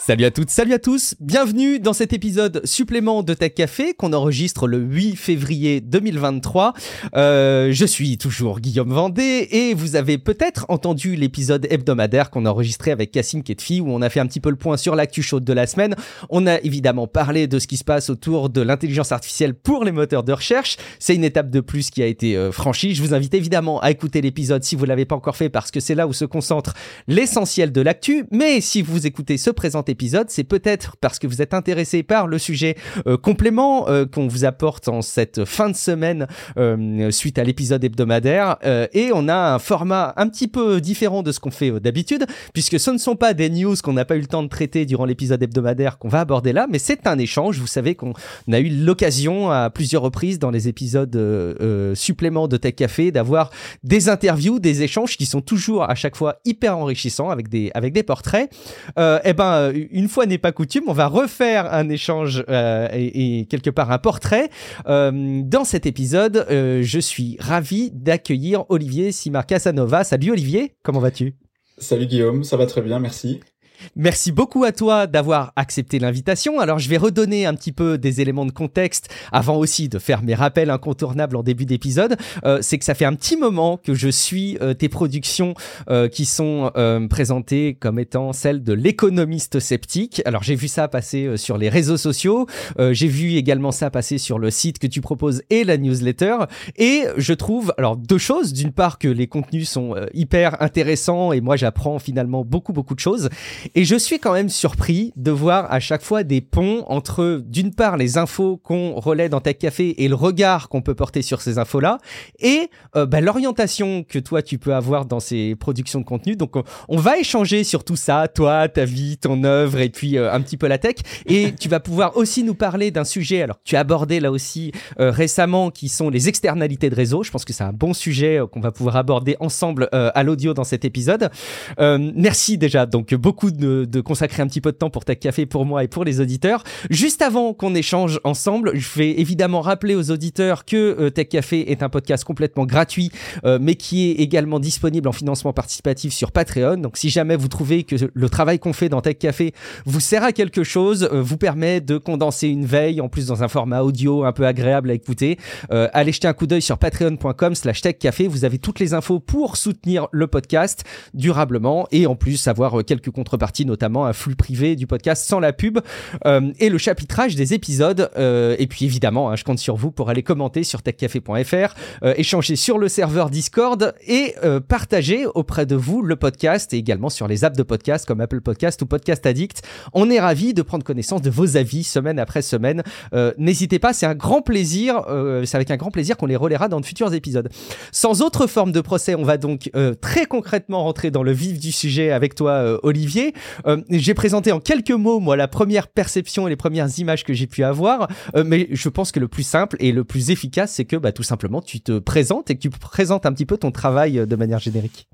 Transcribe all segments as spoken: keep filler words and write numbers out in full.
Salut à toutes, salut à tous, bienvenue dans cet épisode supplément de Tech Café qu'on enregistre le huit février deux mille vingt-trois. Euh, je suis toujours Guillaume Vendée et vous avez peut-être entendu l'épisode hebdomadaire qu'on a enregistré avec Cassim Ketfi où on a fait un petit peu le point sur l'actu chaude de la semaine. On a évidemment parlé de ce qui se passe autour de l'intelligence artificielle pour les moteurs de recherche. C'est une étape de plus qui a été euh, franchie. Je vous invite évidemment à écouter l'épisode si vous ne l'avez pas encore fait parce que c'est là où se concentre l'essentiel de l'actu. Mais si vous écoutez ce présent épisode, c'est peut-être parce que vous êtes intéressé par le sujet euh, complément euh, qu'on vous apporte en cette fin de semaine euh, suite à l'épisode hebdomadaire euh, et on a un format un petit peu différent de ce qu'on fait euh, d'habitude puisque ce ne sont pas des news qu'on n'a pas eu le temps de traiter durant l'épisode hebdomadaire qu'on va aborder là, mais c'est un échange. Vous savez qu'on a eu l'occasion à plusieurs reprises dans les épisodes euh, euh, suppléments de Tech Café d'avoir des interviews, des échanges qui sont toujours à chaque fois hyper enrichissants avec des, avec des portraits. Euh, et ben une fois n'est pas coutume, on va refaire un échange euh, et, et quelque part un portrait. Euh, dans cet épisode, euh, je suis ravi d'accueillir Olivier Simard Casanova. Salut Olivier, comment vas-tu ? Salut Guillaume, ça va très bien, merci. Merci beaucoup à toi d'avoir accepté l'invitation. Alors, je vais redonner un petit peu des éléments de contexte avant aussi de faire mes rappels incontournables en début d'épisode. Euh, c'est que ça fait un petit moment que je suis euh, tes productions euh, qui sont euh, présentées comme étant celles de l'économiste sceptique. Alors, j'ai vu ça passer euh, sur les réseaux sociaux. Euh, j'ai vu également ça passer sur le site que tu proposes et la newsletter. Et je trouve, alors, deux choses. D'une part, que les contenus sont euh, hyper intéressants et moi, j'apprends finalement beaucoup, beaucoup de choses. Et je suis quand même surpris de voir à chaque fois des ponts entre, d'une part, les infos qu'on relaie dans Tech Café et le regard qu'on peut porter sur ces infos-là, et euh, bah, l'orientation que toi, tu peux avoir dans ces productions de contenu. Donc, on, on va échanger sur tout ça, toi, ta vie, ton œuvre, et puis euh, un petit peu la tech. Et tu vas pouvoir aussi nous parler d'un sujet, alors tu as abordé là aussi euh, récemment, qui sont les externalités de réseau. Je pense que c'est un bon sujet euh, qu'on va pouvoir aborder ensemble euh, à l'audio dans cet épisode. Euh, merci déjà, donc beaucoup de De, de consacrer un petit peu de temps pour Tech Café, pour moi et pour les auditeurs. Juste avant qu'on échange ensemble, je vais évidemment rappeler aux auditeurs que euh, Tech Café est un podcast complètement gratuit, euh, mais qui est également disponible en financement participatif sur Patreon. Donc si jamais vous trouvez que le travail qu'on fait dans Tech Café vous sert à quelque chose, euh, vous permet de condenser une veille, en plus dans un format audio un peu agréable à écouter, euh, allez jeter un coup d'œil sur patreon.com slash techcafé. Vous avez toutes les infos pour soutenir le podcast durablement et en plus avoir euh, quelques contreparties, notamment un flux privé du podcast sans la pub euh, et le chapitrage des épisodes. Euh, et puis évidemment, hein, je compte sur vous pour aller commenter sur techcafé point f r, euh, échanger sur le serveur Discord et euh, partager auprès de vous le podcast et également sur les apps de podcast comme Apple Podcast ou Podcast Addict. On est ravis de prendre connaissance de vos avis semaine après semaine. Euh, n'hésitez pas, c'est un grand plaisir. Euh, c'est avec un grand plaisir qu'on les relaiera dans de futurs épisodes. Sans autre forme de procès, on va donc euh, très concrètement rentrer dans le vif du sujet avec toi, euh, Olivier. Euh, j'ai présenté en quelques mots, moi, la première perception et les premières images que j'ai pu avoir, euh, mais je pense que le plus simple et le plus efficace, c'est que bah, tout simplement, tu te présentes et que tu présentes un petit peu ton travail de manière générique.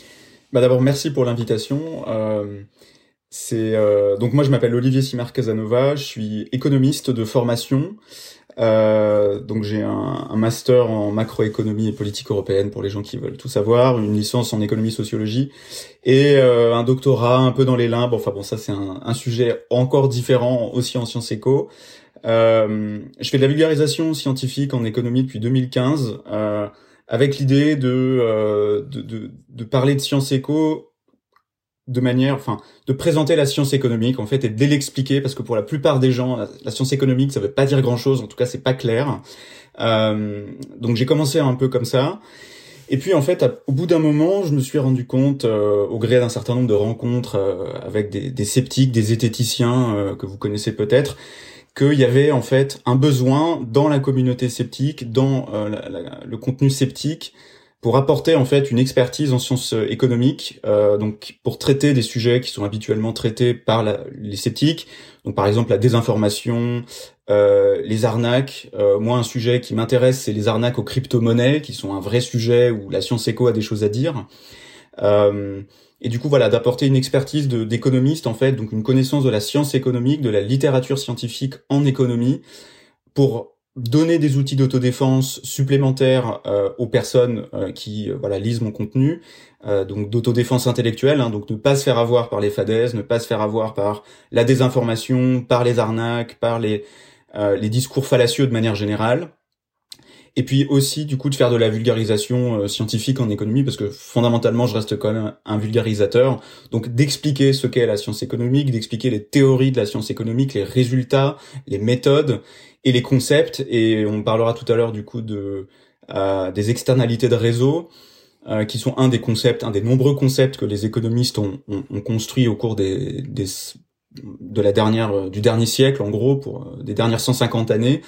Bah d'abord, merci pour l'invitation. Euh, c'est, euh, donc moi, je m'appelle Olivier Simard Casanova, je suis économiste de formation. Euh, donc j'ai un, un master en macroéconomie et politique européenne pour les gens qui veulent tout savoir, une licence en économie sociologie et euh, un doctorat un peu dans les limbes. Enfin bon, ça c'est un, un sujet encore différent aussi en sciences éco. Euh, je fais de la vulgarisation scientifique en économie depuis deux mille quinze euh, avec l'idée de, euh, de, de de parler de sciences éco de manière, enfin, de présenter la science économique, en fait, et de l'expliquer, parce que pour la plupart des gens, la, la science économique, ça veut pas dire grand chose, en tout cas, c'est pas clair. Euh, donc j'ai commencé un peu comme ça. Et puis, en fait, à, au bout d'un moment, je me suis rendu compte, euh, au gré d'un certain nombre de rencontres euh, avec des, des sceptiques, des zététiciens, euh, que vous connaissez peut-être, qu'il y avait, en fait, un besoin dans la communauté sceptique, dans euh, la, la, le contenu sceptique, pour apporter en fait une expertise en sciences économiques, euh, donc pour traiter des sujets qui sont habituellement traités par la, les sceptiques, donc par exemple la désinformation, euh, les arnaques. Euh, moi, un sujet qui m'intéresse, c'est les arnaques aux crypto-monnaies, qui sont un vrai sujet où la science éco a des choses à dire. Euh, et du coup, voilà, d'apporter une expertise de, d'économiste en fait, donc une connaissance de la science économique, de la littérature scientifique en économie, pour donner des outils d'autodéfense supplémentaires euh, aux personnes euh, qui euh, voilà lisent mon contenu, euh, donc d'autodéfense intellectuelle, hein, donc ne pas se faire avoir par les fadaises, ne pas se faire avoir par la désinformation, par les arnaques, par les euh, les discours fallacieux de manière générale. Et puis aussi, du coup, de faire de la vulgarisation euh, scientifique en économie, parce que fondamentalement, je reste quand même un vulgarisateur. Donc, d'expliquer ce qu'est la science économique, d'expliquer les théories de la science économique, les résultats, les méthodes et les concepts. Et on parlera tout à l'heure, du coup, de euh, des externalités de réseau, euh, qui sont un des concepts, un des nombreux concepts que les économistes ont, ont, ont construit au cours des, des de la dernière du dernier siècle, en gros, pour des dernières cent cinquante années.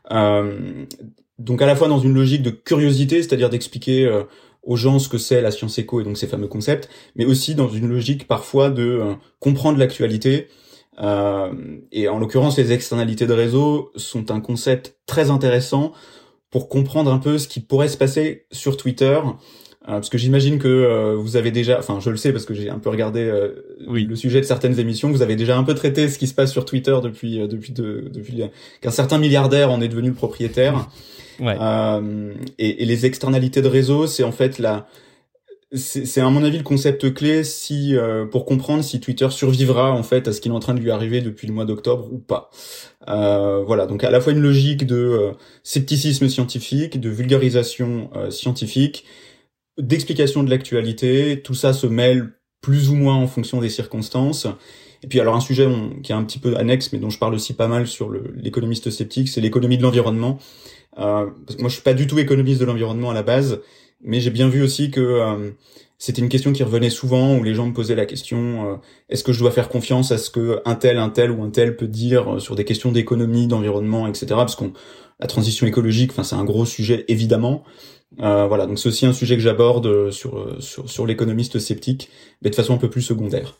Euh, Donc à la fois dans une logique de curiosité, c'est-à-dire d'expliquer euh, aux gens ce que c'est la science éco et donc ces fameux concepts, mais aussi dans une logique parfois de euh, comprendre l'actualité. Euh, et en l'occurrence, les externalités de réseau sont un concept très intéressant pour comprendre un peu ce qui pourrait se passer sur Twitter. Euh, parce que j'imagine que euh, vous avez déjà, enfin je le sais parce que j'ai un peu regardé euh, oui. le sujet de certaines émissions, vous avez déjà un peu traité ce qui se passe sur Twitter depuis euh, depuis de, depuis qu'un certain milliardaire en est devenu le propriétaire. Ouais. Euh, et, et les externalités de réseau, c'est en fait la, c'est, c'est à mon avis le concept clé si euh, pour comprendre si Twitter survivra en fait à ce qui est en train de lui arriver depuis le mois d'octobre ou pas. Euh, voilà, donc à la fois une logique de euh, scepticisme scientifique, de vulgarisation euh, scientifique, d'explication de l'actualité, tout ça se mêle plus ou moins en fonction des circonstances. Et puis alors un sujet on, qui est un petit peu annexe mais dont je parle aussi pas mal sur le, l'économiste sceptique, c'est l'économie de l'environnement. Euh, parce que moi je suis pas du tout économiste de l'environnement à la base, mais j'ai bien vu aussi que euh, c'était une question qui revenait souvent où les gens me posaient la question euh, est-ce que je dois faire confiance à ce que un tel, un tel ou un tel peut dire sur des questions d'économie, d'environnement, et cetera. Parce qu'on la transition écologique, enfin c'est un gros sujet évidemment. Euh, voilà, donc c'est aussi un sujet que j'aborde sur sur sur l'économiste sceptique, mais de façon un peu plus secondaire.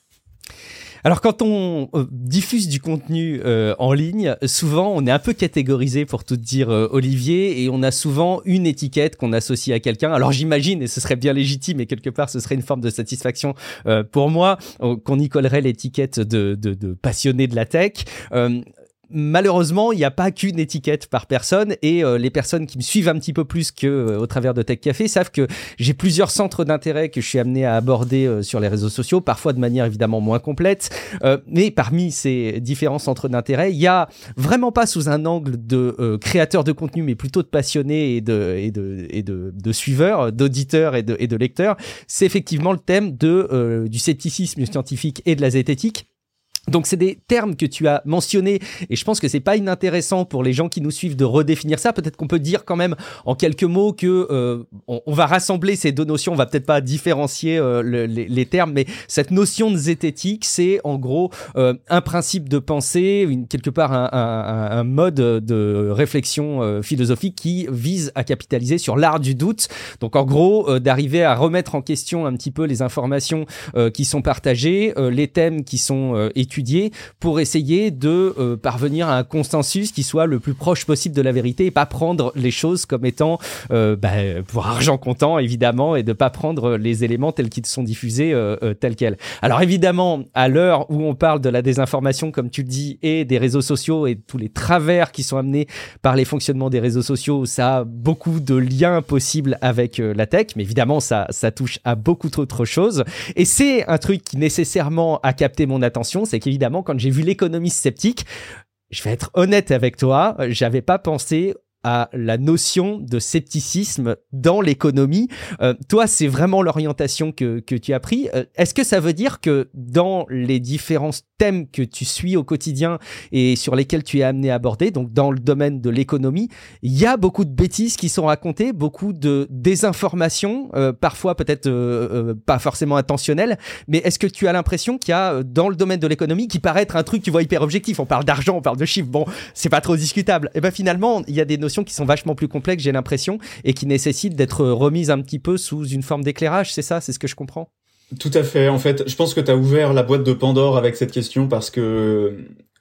Alors quand on euh, diffuse du contenu euh, en ligne, souvent on est un peu catégorisé pour tout te dire euh, Olivier, et on a souvent une étiquette qu'on associe à quelqu'un. Alors j'imagine, et ce serait bien légitime et quelque part ce serait une forme de satisfaction euh, pour moi, euh, qu'on y collerait l'étiquette de, de, de passionné de la tech. Euh, Malheureusement, il n'y a pas qu'une étiquette par personne, et euh, les personnes qui me suivent un petit peu plus que euh, au travers de Tech Café savent que j'ai plusieurs centres d'intérêt que je suis amené à aborder euh, sur les réseaux sociaux, parfois de manière évidemment moins complète. Euh, mais parmi ces différents centres d'intérêt, il y a vraiment pas sous un angle de euh, créateur de contenu, mais plutôt de passionné et de et de et de, de suiveurs, d'auditeurs et de et de lecteurs. C'est effectivement le thème de euh, du scepticisme scientifique et de la zététique. Donc c'est des termes que tu as mentionnés, et je pense que c'est pas inintéressant pour les gens qui nous suivent de redéfinir ça. Peut-être qu'on peut dire quand même en quelques mots que euh, on, on va rassembler ces deux notions, on va peut-être pas différencier euh, le, les, les termes, mais cette notion de zététique, c'est en gros euh, un principe de pensée, une, quelque part un, un, un mode de réflexion euh, philosophique qui vise à capitaliser sur l'art du doute. Donc en gros euh, d'arriver à remettre en question un petit peu les informations euh, qui sont partagées, euh, les thèmes qui sont euh, étudiés, pour essayer de euh, parvenir à un consensus qui soit le plus proche possible de la vérité, et pas prendre les choses comme étant euh, bah, pour argent comptant évidemment, et de pas prendre les éléments tels qu'ils sont diffusés euh, euh, tels quels. Alors évidemment, à l'heure où on parle de la désinformation comme tu le dis, et des réseaux sociaux et tous les travers qui sont amenés par les fonctionnements des réseaux sociaux, ça a beaucoup de liens possibles avec euh, la tech, mais évidemment ça, ça touche à beaucoup d'autres choses, et c'est un truc qui nécessairement a capté mon attention. C'est qu'évidemment, quand j'ai vu l'économiste sceptique, je vais être honnête avec toi, j'avais pas pensé à la notion de scepticisme dans l'économie. Euh, toi, c'est vraiment l'orientation que, que tu as pris. Euh, est-ce que ça veut dire que dans les différents thèmes que tu suis au quotidien et sur lesquels tu es amené à aborder, donc dans le domaine de l'économie, il y a beaucoup de bêtises qui sont racontées, beaucoup de désinformation, euh, parfois peut-être euh, euh, pas forcément intentionnelles, mais est-ce que tu as l'impression qu'il y a dans le domaine de l'économie, qui paraît être un truc, tu vois, hyper objectif, on parle d'argent, on parle de chiffres, bon, c'est pas trop discutable, et ben finalement, il y a des notions qui sont vachement plus complexes, j'ai l'impression, et qui nécessitent d'être remises un petit peu sous une forme d'éclairage, c'est ça, c'est ce que je comprends? Tout à fait. En fait, je pense que tu as ouvert la boîte de Pandore avec cette question parce que,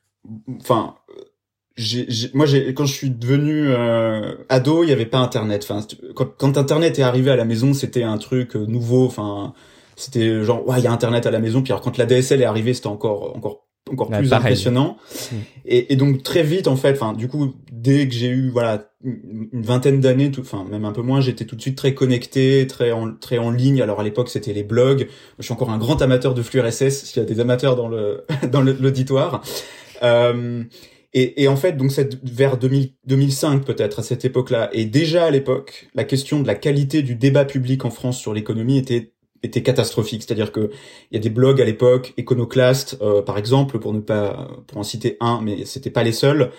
enfin, j'ai, j'ai, moi, j'ai, quand je suis devenu euh, ado, il y avait pas Internet. Enfin, quand, quand Internet est arrivé à la maison, c'était un truc nouveau. Enfin, c'était genre, ouais, il y a Internet à la maison. Puis alors, quand la D S L est arrivée, c'était encore, encore, encore ouais, plus pareil. Impressionnant. Mmh. Et, et donc très vite, en fait, enfin, du coup, dès que j'ai eu voilà une vingtaine d'années, tout, enfin même un peu moins, j'étais tout de suite très connecté, très en, très en ligne. Alors à l'époque, c'était les blogs. Je suis encore un grand amateur de flux R S S. S'il y a des amateurs dans le dans le, l'auditoire. Euh, et, et en fait, donc cette, vers deux mille, deux mille cinq peut-être à cette époque-là, et déjà à l'époque, la question de la qualité du débat public en France sur l'économie était était catastrophique. C'est-à-dire que il y a des blogs à l'époque, Econoclast euh, par exemple, pour ne pas pour en citer un, mais c'était pas les seuls,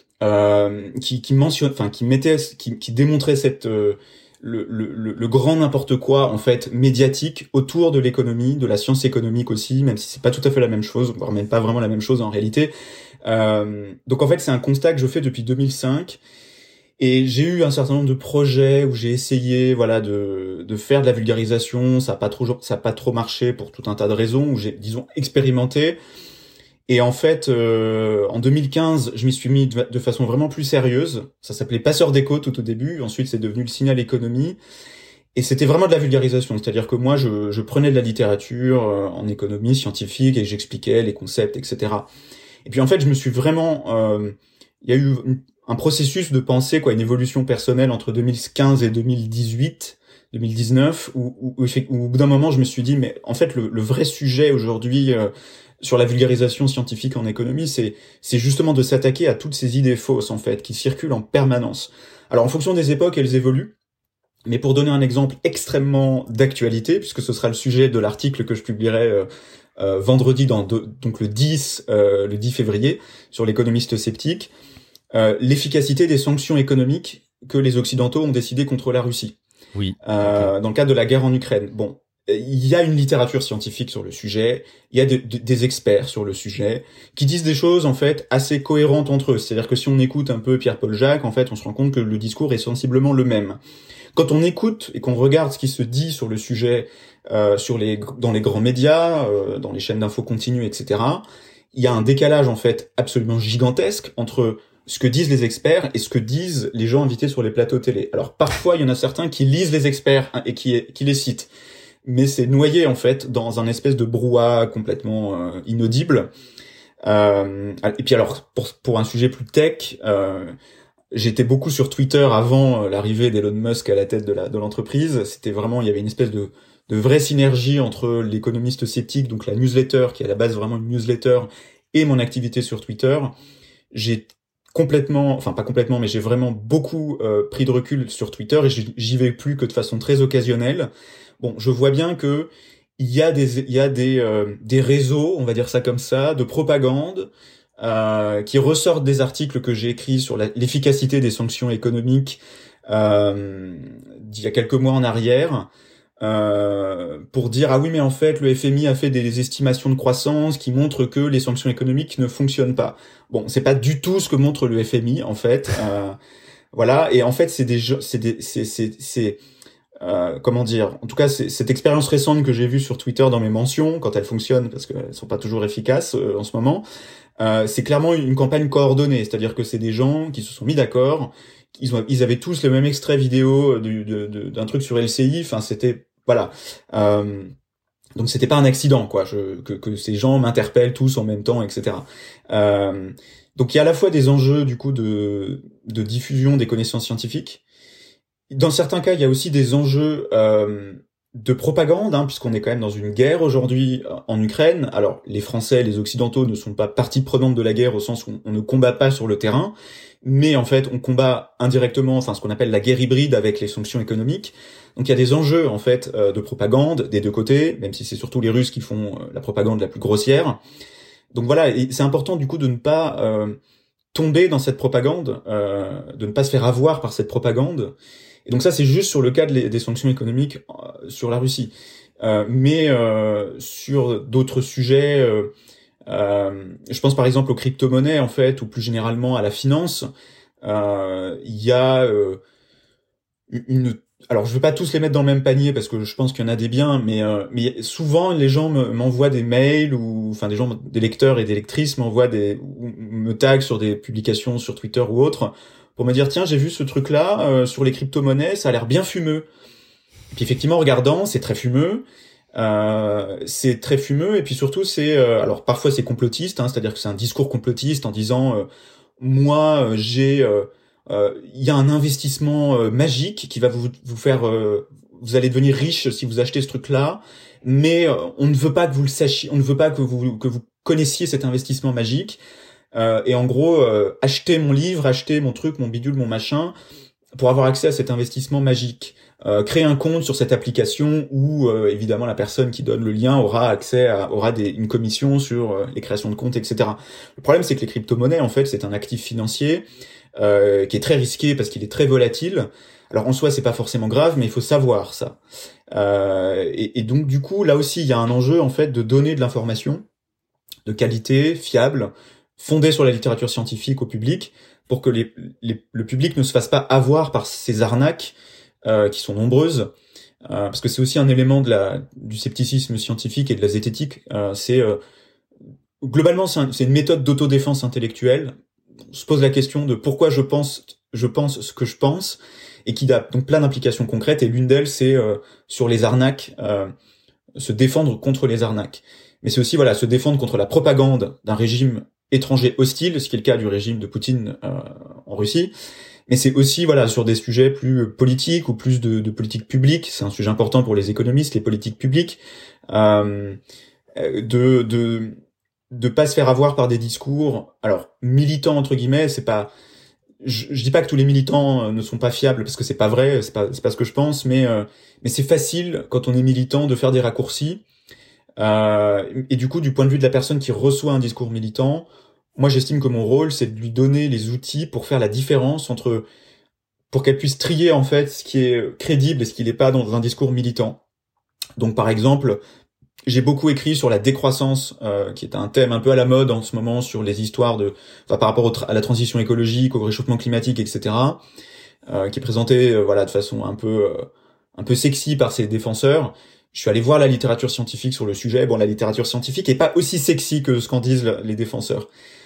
euh, qui qui mentionne, enfin qui mettait, qui qui démontrait cette euh, le, le, le grand n'importe quoi en fait médiatique autour de l'économie, de la science économique aussi, même si c'est pas tout à fait la même chose, voire même pas vraiment la même chose en réalité. Euh, donc en fait c'est un constat que je fais depuis deux mille cinq, et j'ai eu un certain nombre de projets où j'ai essayé voilà de de faire de la vulgarisation, ça a pas trop ça a pas trop marché pour tout un tas de raisons, où j'ai disons expérimenté. Et en fait, euh, en deux mille quinze, je m'y suis mis de, de façon vraiment plus sérieuse. Ça s'appelait Passeur d'écho tout au début. Ensuite, c'est devenu le Signal Économie. Et c'était vraiment de la vulgarisation. C'est-à-dire que moi, je, je prenais de la littérature euh, en économie scientifique et j'expliquais les concepts, et cetera. Et puis en fait, je me suis vraiment... Euh, il y a eu une, un processus de pensée, quoi, une évolution personnelle entre deux mille quinze et deux mille dix-huit, deux mille dix-neuf, où, où, où, où au bout d'un moment, je me suis dit, mais en fait, le, le vrai sujet aujourd'hui... Euh, sur la vulgarisation scientifique en économie, c'est c'est justement de s'attaquer à toutes ces idées fausses en fait qui circulent en permanence. Alors en fonction des époques, elles évoluent, mais pour donner un exemple extrêmement d'actualité, puisque ce sera le sujet de l'article que je publierai euh, euh, vendredi dans de, donc le dix euh, le dix février sur l'économiste sceptique, euh, l'efficacité des sanctions économiques que les Occidentaux ont décidé contre la Russie. Oui. Euh, okay. Dans le cadre de la guerre en Ukraine. Bon. Il y a une littérature scientifique sur le sujet, il y a de, de, des experts sur le sujet, qui disent des choses, en fait, assez cohérentes entre eux. C'est-à-dire que si on écoute un peu Pierre-Paul Jacques, en fait, on se rend compte que le discours est sensiblement le même. Quand on écoute et qu'on regarde ce qui se dit sur le sujet, euh, sur les, dans les grands médias, euh, dans les chaînes d'infos continues, et cetera, il y a un décalage, en fait, absolument gigantesque entre ce que disent les experts et ce que disent les gens invités sur les plateaux télé. Alors, parfois, il y en a certains qui lisent les experts hein, et qui, qui les citent. Mais c'est noyé en fait dans un espèce de brouhaha complètement euh, inaudible. Euh, et puis alors pour pour un sujet plus tech, euh, j'étais beaucoup sur Twitter avant l'arrivée d'Elon Musk à la tête de la de l'entreprise. C'était vraiment, il y avait une espèce de de vraie synergie entre l'économiste sceptique, donc la newsletter qui est à la base vraiment une newsletter, et mon activité sur Twitter. J'ai complètement, enfin pas complètement, mais j'ai vraiment beaucoup euh, pris de recul sur Twitter et j'y vais plus que de façon très occasionnelle. Bon, je vois bien que il y a des il y a des euh, des réseaux, on va dire ça comme ça, de propagande euh, qui ressortent des articles que j'ai écrits sur la, l'efficacité des sanctions économiques euh, d'il y a quelques mois en arrière, euh, pour dire ah oui mais en fait le F M I a fait des estimations de croissance qui montrent que les sanctions économiques ne fonctionnent pas. Bon, c'est pas du tout ce que montre le F M I en fait. Euh, voilà, et en fait c'est des c'est des c'est c'est c'est Euh, comment dire, en tout cas c'est, cette expérience récente que j'ai vue sur Twitter dans mes mentions, quand elles fonctionnent, parce qu'elles sont pas toujours efficaces euh, en ce moment, euh, c'est clairement une campagne coordonnée, c'est-à-dire que c'est des gens qui se sont mis d'accord, ils, ont, ils avaient tous le même extrait vidéo du, de, de, d'un truc sur L C I, enfin c'était, voilà, euh, donc c'était pas un accident, quoi, je, que, que ces gens m'interpellent tous en même temps, et cetera. Euh, donc il y a à la fois des enjeux du coup de, de diffusion des connaissances scientifiques. Dans certains cas, il y a aussi des enjeux euh, de propagande, hein, puisqu'on est quand même dans une guerre aujourd'hui en Ukraine. Alors, les Français, les Occidentaux ne sont pas partie prenante de la guerre au sens où on ne combat pas sur le terrain, mais en fait, on combat indirectement, enfin, ce qu'on appelle la guerre hybride avec les sanctions économiques. Donc, il y a des enjeux en fait euh, de propagande des deux côtés, même si c'est surtout les Russes qui font euh, la propagande la plus grossière. Donc voilà, et c'est important du coup de ne pas euh, tomber dans cette propagande, euh, de ne pas se faire avoir par cette propagande. Et donc ça, c'est juste sur le cas de les, des sanctions économiques euh, sur la Russie. Euh, mais euh, sur d'autres sujets, euh, euh, je pense par exemple aux crypto-monnaies, en fait, ou plus généralement à la finance, euh, il y a euh, une... Alors, je veux pas tous les mettre dans le même panier, parce que je pense qu'il y en a des biens, mais, euh, mais souvent, les gens me, m'envoient des mails, ou enfin des gens, des lecteurs et des lectrices m'envoient des... ou me taguent sur des publications sur Twitter ou autres, pour me dire tiens j'ai vu ce truc là euh, sur les crypto-monnaies, ça a l'air bien fumeux. Et puis effectivement en regardant c'est très fumeux, euh, c'est très fumeux et puis surtout c'est euh, alors parfois c'est complotiste, hein, c'est-à-dire que c'est un discours complotiste en disant euh, moi euh, j'ai il euh, euh, y a un investissement euh, magique qui va vous vous faire euh, vous allez devenir riche si vous achetez ce truc-là, mais euh, on ne veut pas que vous le sachiez, on ne veut pas que vous que vous connaissiez cet investissement magique. Euh, et en gros, euh, acheter mon livre, acheter mon truc, mon bidule, mon machin, pour avoir accès à cet investissement magique. Euh, créer un compte sur cette application où, euh, évidemment, la personne qui donne le lien aura accès à, aura des, une commission sur euh, les créations de comptes, et cetera. Le problème, c'est que les crypto-monnaies, en fait, c'est un actif financier euh, qui est très risqué parce qu'il est très volatile. Alors, en soi, c'est pas forcément grave, mais il faut savoir ça. Euh, et, et donc, du coup, là aussi, il y a un enjeu, en fait, de donner de l'information de qualité, fiable, fondée sur la littérature scientifique au public, pour que les, les, le public ne se fasse pas avoir par ces arnaques euh, qui sont nombreuses, euh, parce que c'est aussi un élément de la, du scepticisme scientifique et de la zététique. Euh, c'est euh, globalement c'est, un, c'est une méthode d'autodéfense intellectuelle. On se pose la question de pourquoi je pense, je pense ce que je pense, et qui a donc plein d'implications concrètes. Et l'une d'elles, c'est euh, sur les arnaques, euh, se défendre contre les arnaques. Mais c'est aussi voilà se défendre contre la propagande d'un régime étranger hostile, ce qui est le cas du régime de Poutine euh, en Russie. Mais c'est aussi voilà sur des sujets plus politiques ou plus de, de politique publique. C'est un sujet important pour les économistes, les politiques publiques, euh, de de de pas se faire avoir par des discours. Alors militants entre guillemets, c'est pas. Je, je dis pas que tous les militants ne sont pas fiables parce que c'est pas vrai, c'est pas c'est pas ce que je pense, mais euh, mais c'est facile quand on est militant de faire des raccourcis. Euh, et du coup, du point de vue de la personne qui reçoit un discours militant, moi j'estime que mon rôle c'est de lui donner les outils pour faire la différence entre, pour qu'elle puisse trier en fait ce qui est crédible et ce qui n'est pas dans un discours militant. Donc par exemple, j'ai beaucoup écrit sur la décroissance, euh, qui est un thème un peu à la mode en ce moment sur les histoires de, enfin par rapport au tra- à la transition écologique, au réchauffement climatique, et cetera. Euh, qui est présenté euh, voilà de façon un peu euh, un peu sexy par ses défenseurs. Je suis allé voir la littérature scientifique sur le sujet. Bon, la littérature scientifique est pas aussi sexy que ce qu'en disent les défenseurs.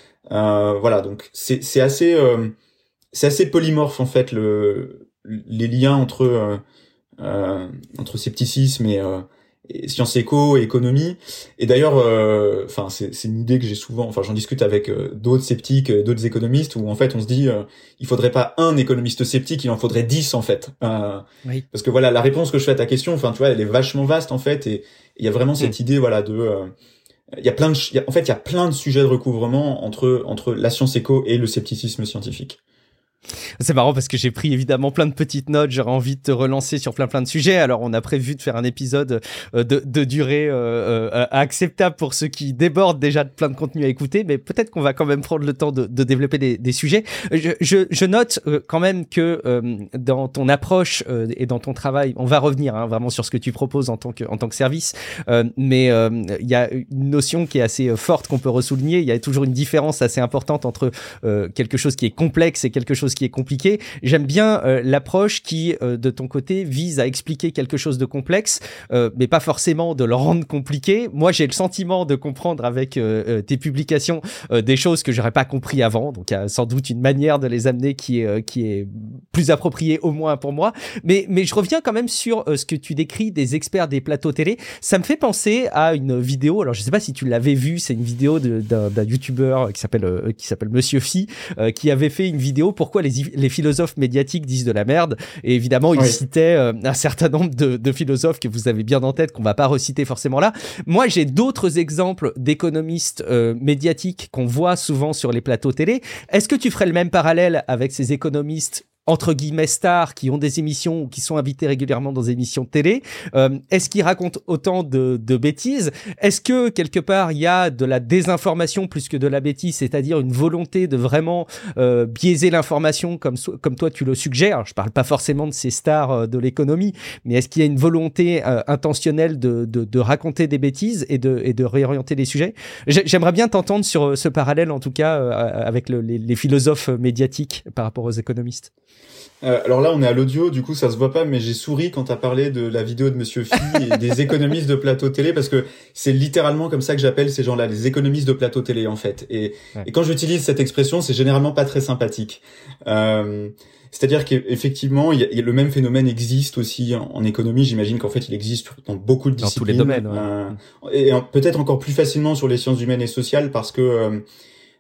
Euh, voilà, donc c'est c'est assez euh, c'est assez polymorphe en fait le les liens entre euh, euh, entre scepticisme et, euh, et sciences éco et économie. Et d'ailleurs, enfin euh, c'est c'est une idée que j'ai souvent. Enfin, j'en discute avec euh, d'autres sceptiques, euh, d'autres économistes, où en fait on se dit euh, il faudrait pas un économiste sceptique, il en faudrait dix en fait. Euh, oui. Parce que voilà, la réponse que je fais à ta question, enfin tu vois, elle est vachement vaste en fait, et il y a vraiment cette mmh. idée voilà de euh, il y a plein de y a, en fait il y a plein de sujets de recouvrement entre entre la science éco et le scepticisme scientifique. C'est marrant parce que j'ai pris évidemment plein de petites notes, j'aurais envie de te relancer sur plein plein de sujets. Alors on a prévu de faire un épisode de, de durée euh, euh, acceptable pour ceux qui débordent déjà de plein de contenu à écouter, mais peut-être qu'on va quand même prendre le temps de, de développer des, des sujets. Je, je, je note euh, quand même que euh, dans ton approche euh, et dans ton travail, on va revenir hein, vraiment sur ce que tu proposes en tant que, en tant que service, euh, mais il euh, y a une notion qui est assez forte qu'on peut ressouligner. Il y a toujours une différence assez importante entre euh, quelque chose qui est complexe et quelque chose qui est compliqué. J'aime bien euh, l'approche qui, euh, de ton côté, vise à expliquer quelque chose de complexe, euh, mais pas forcément de le rendre compliqué. Moi, j'ai le sentiment de comprendre avec euh, tes publications euh, des choses que j'aurais pas compris avant. Donc, il y a sans doute une manière de les amener qui est, euh, qui est plus appropriée, au moins pour moi. Mais, mais je reviens quand même sur euh, ce que tu décris des experts des plateaux télé. Ça me fait penser à une vidéo. Alors, je sais pas si tu l'avais vue. C'est une vidéo de, d'un, d'un youtubeur qui s'appelle, euh, qui s'appelle Monsieur Phi, euh, qui avait fait une vidéo pourquoi les, les philosophes médiatiques disent de la merde. Et évidemment, il oui. citait euh, un certain nombre de, de philosophes que vous avez bien en tête, qu'on va pas reciter forcément là. Moi, j'ai d'autres exemples d'économistes euh, médiatiques qu'on voit souvent sur les plateaux télé. Est-ce que tu ferais le même parallèle avec ces économistes entre guillemets stars qui ont des émissions ou qui sont invités régulièrement dans des émissions de télé? euh, Est-ce qu'ils racontent autant de, de bêtises? Est-ce que quelque part il y a de la désinformation plus que de la bêtise, c'est-à-dire une volonté de vraiment euh, biaiser l'information comme, comme toi tu le suggères? Je parle pas forcément de ces stars euh, de l'économie, mais est-ce qu'il y a une volonté euh, intentionnelle de, de, de raconter des bêtises et de, et de réorienter les sujets? J'aimerais bien t'entendre sur ce parallèle en tout cas euh, avec le, les, les philosophes médiatiques par rapport aux économistes. Euh, alors là, on est à l'audio, du coup, ça se voit pas, mais j'ai souri quand t'as parlé de la vidéo de Monsieur Phi et des économistes de plateau télé, parce que c'est littéralement comme ça que j'appelle ces gens-là, les économistes de plateau télé, en fait. Et, ouais. et quand j'utilise cette expression, c'est généralement pas très sympathique. Euh, c'est-à-dire qu'effectivement, il y a, il y a le même phénomène existe aussi en, en économie. J'imagine qu'en fait, il existe dans beaucoup de disciplines. Dans tous les domaines, ouais. Euh, et peut-être encore plus facilement sur les sciences humaines et sociales, parce que euh,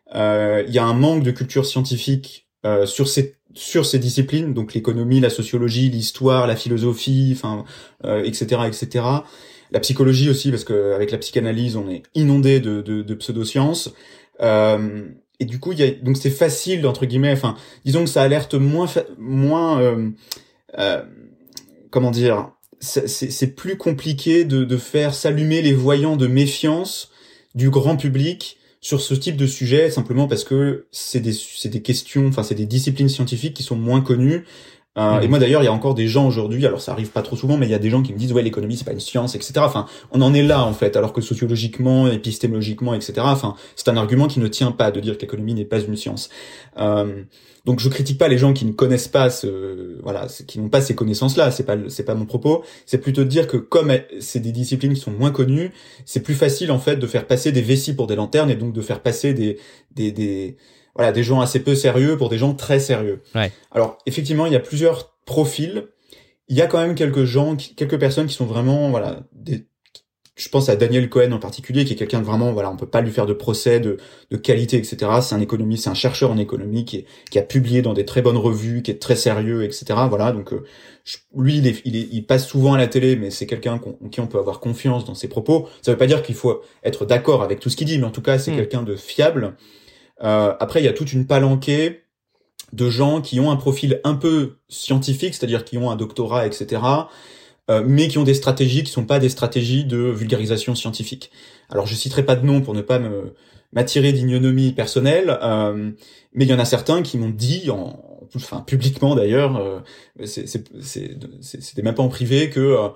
euh, il y a un manque de culture scientifique euh, sur ces sur ces disciplines, donc l'économie, la sociologie, l'histoire, la philosophie, enfin, euh, et cetera, et cetera. La psychologie aussi, parce que avec la psychanalyse, on est inondé de, de, de pseudosciences. Euh, et du coup, il y a donc c'est facile entre guillemets. Enfin, disons que ça alerte moins fa- moins. Euh, euh, comment dire, c'est, c'est plus compliqué de, de faire s'allumer les voyants de méfiance du grand public sur ce type de sujet, simplement parce que c'est des, c'est des questions, enfin c'est des disciplines scientifiques qui sont moins connues. Euh, mmh. Et moi d'ailleurs, il y a encore des gens aujourd'hui, alors ça arrive pas trop souvent, mais il y a des gens qui me disent ouais, l'économie c'est pas une science, et cetera. Enfin, on en est là en fait, alors que sociologiquement, épistémologiquement, et cetera. Enfin, c'est un argument qui ne tient pas de dire que l'économie n'est pas une science. Euh, donc je critique pas les gens qui ne connaissent pas ce, voilà, qui n'ont pas ces connaissances-là. C'est pas, c'est pas mon propos. C'est plutôt de dire que comme c'est des disciplines qui sont moins connues, c'est plus facile en fait de faire passer des vessies pour des lanternes et donc de faire passer des, des, des voilà, des gens assez peu sérieux pour des gens très sérieux. Ouais. Alors, effectivement, il y a plusieurs profils. Il y a quand même quelques gens, quelques personnes qui sont vraiment, voilà, des, je pense à Daniel Cohen en particulier, qui est quelqu'un de vraiment, voilà, on peut pas lui faire de procès de, de qualité, et cetera. C'est un économiste, c'est un chercheur en économie qui, est, qui a publié dans des très bonnes revues, qui est très sérieux, et cetera. Voilà, donc euh, je, lui, il, est, il, est, il passe souvent à la télé, mais c'est quelqu'un qu'on, qui on peut avoir confiance dans ses propos. Ça veut pas dire qu'il faut être d'accord avec tout ce qu'il dit, mais en tout cas, c'est mmh. quelqu'un de fiable. Euh, après, il y a toute une palanquée de gens qui ont un profil un peu scientifique, c'est-à-dire qui ont un doctorat, et cetera, euh, mais qui ont des stratégies qui sont pas des stratégies de vulgarisation scientifique. Alors, je citerai pas de nom pour ne pas me m'attirer d'ignominie personnelle, euh, mais il y en a certains qui m'ont dit, en, enfin publiquement d'ailleurs, euh, c'est, c'est, c'est, c'est, c'était même pas en privé, que euh,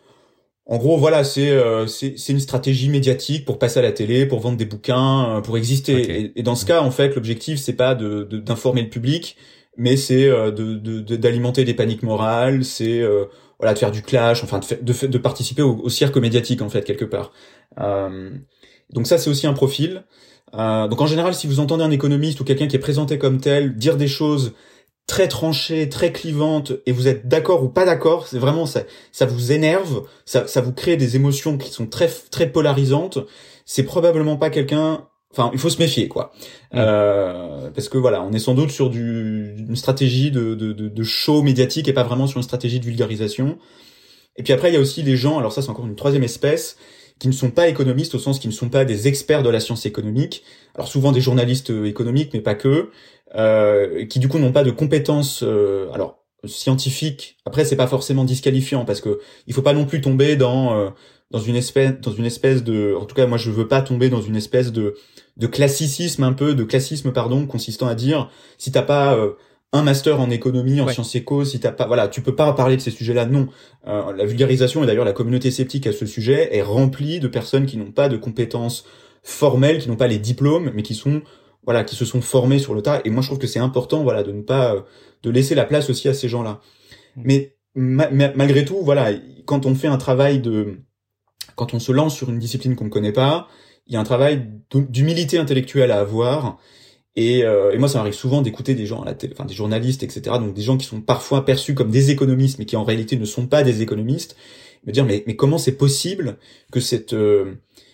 en gros, voilà, c'est, euh, c'est c'est une stratégie médiatique pour passer à la télé, pour vendre des bouquins, euh, pour exister. Okay. Et, et dans ce cas, en fait, l'objectif c'est pas de, de d'informer le public, mais c'est euh, de, de, de d'alimenter des paniques morales, c'est euh, voilà de faire du clash, enfin de de, de participer au, au cirque médiatique en fait quelque part. Euh, donc ça c'est aussi un profil. Euh, donc en général, si vous entendez un économiste ou quelqu'un qui est présenté comme tel dire des choses très tranchée, très clivante, et vous êtes d'accord ou pas d'accord, c'est vraiment ça, ça vous énerve, ça, ça vous crée des émotions qui sont très, très polarisantes. C'est probablement pas quelqu'un. Enfin, il faut se méfier, quoi, mmh. euh, parce que voilà, on est sans doute sur du, une stratégie de, de, de, de show médiatique et pas vraiment sur une stratégie de vulgarisation. Et puis après, il y a aussi les gens. Alors ça, c'est encore une troisième espèce qui ne sont pas économistes au sens qui ne sont pas des experts de la science économique. Alors souvent des journalistes économiques, mais pas que. Euh, qui du coup n'ont pas de compétences euh, alors scientifiques. Après c'est pas forcément disqualifiant parce que il faut pas non plus tomber dans euh, dans une espèce dans une espèce de en tout cas moi je veux pas tomber dans une espèce de de classicisme un peu de classisme pardon consistant à dire si t'as pas euh, un master en économie en ouais. sciences éco, si t'as pas voilà tu peux pas parler de ces sujets-là. Non, euh, la vulgarisation et d'ailleurs la communauté sceptique à ce sujet est remplie de personnes qui n'ont pas de compétences formelles, qui n'ont pas les diplômes, mais qui sont voilà, qui se sont formés sur le tas. Et moi, je trouve que c'est important, voilà, de ne pas, euh, de laisser la place aussi à ces gens-là. Mmh. Mais ma- ma- malgré tout, voilà, quand on fait un travail de, quand on se lance sur une discipline qu'on ne connaît pas, il y a un travail d'humilité intellectuelle à avoir. Et, euh, et moi, ça m'arrive souvent d'écouter des gens à la télé, enfin des journalistes, et cetera. Donc des gens qui sont parfois perçus comme des économistes, mais qui en réalité ne sont pas des économistes. Me dire, mais, mais comment c'est possible que cette euh,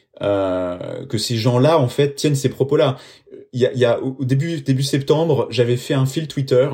Euh, que ces gens-là en fait tiennent ces propos-là. Il y a, il y a au début début septembre, j'avais fait un fil Twitter,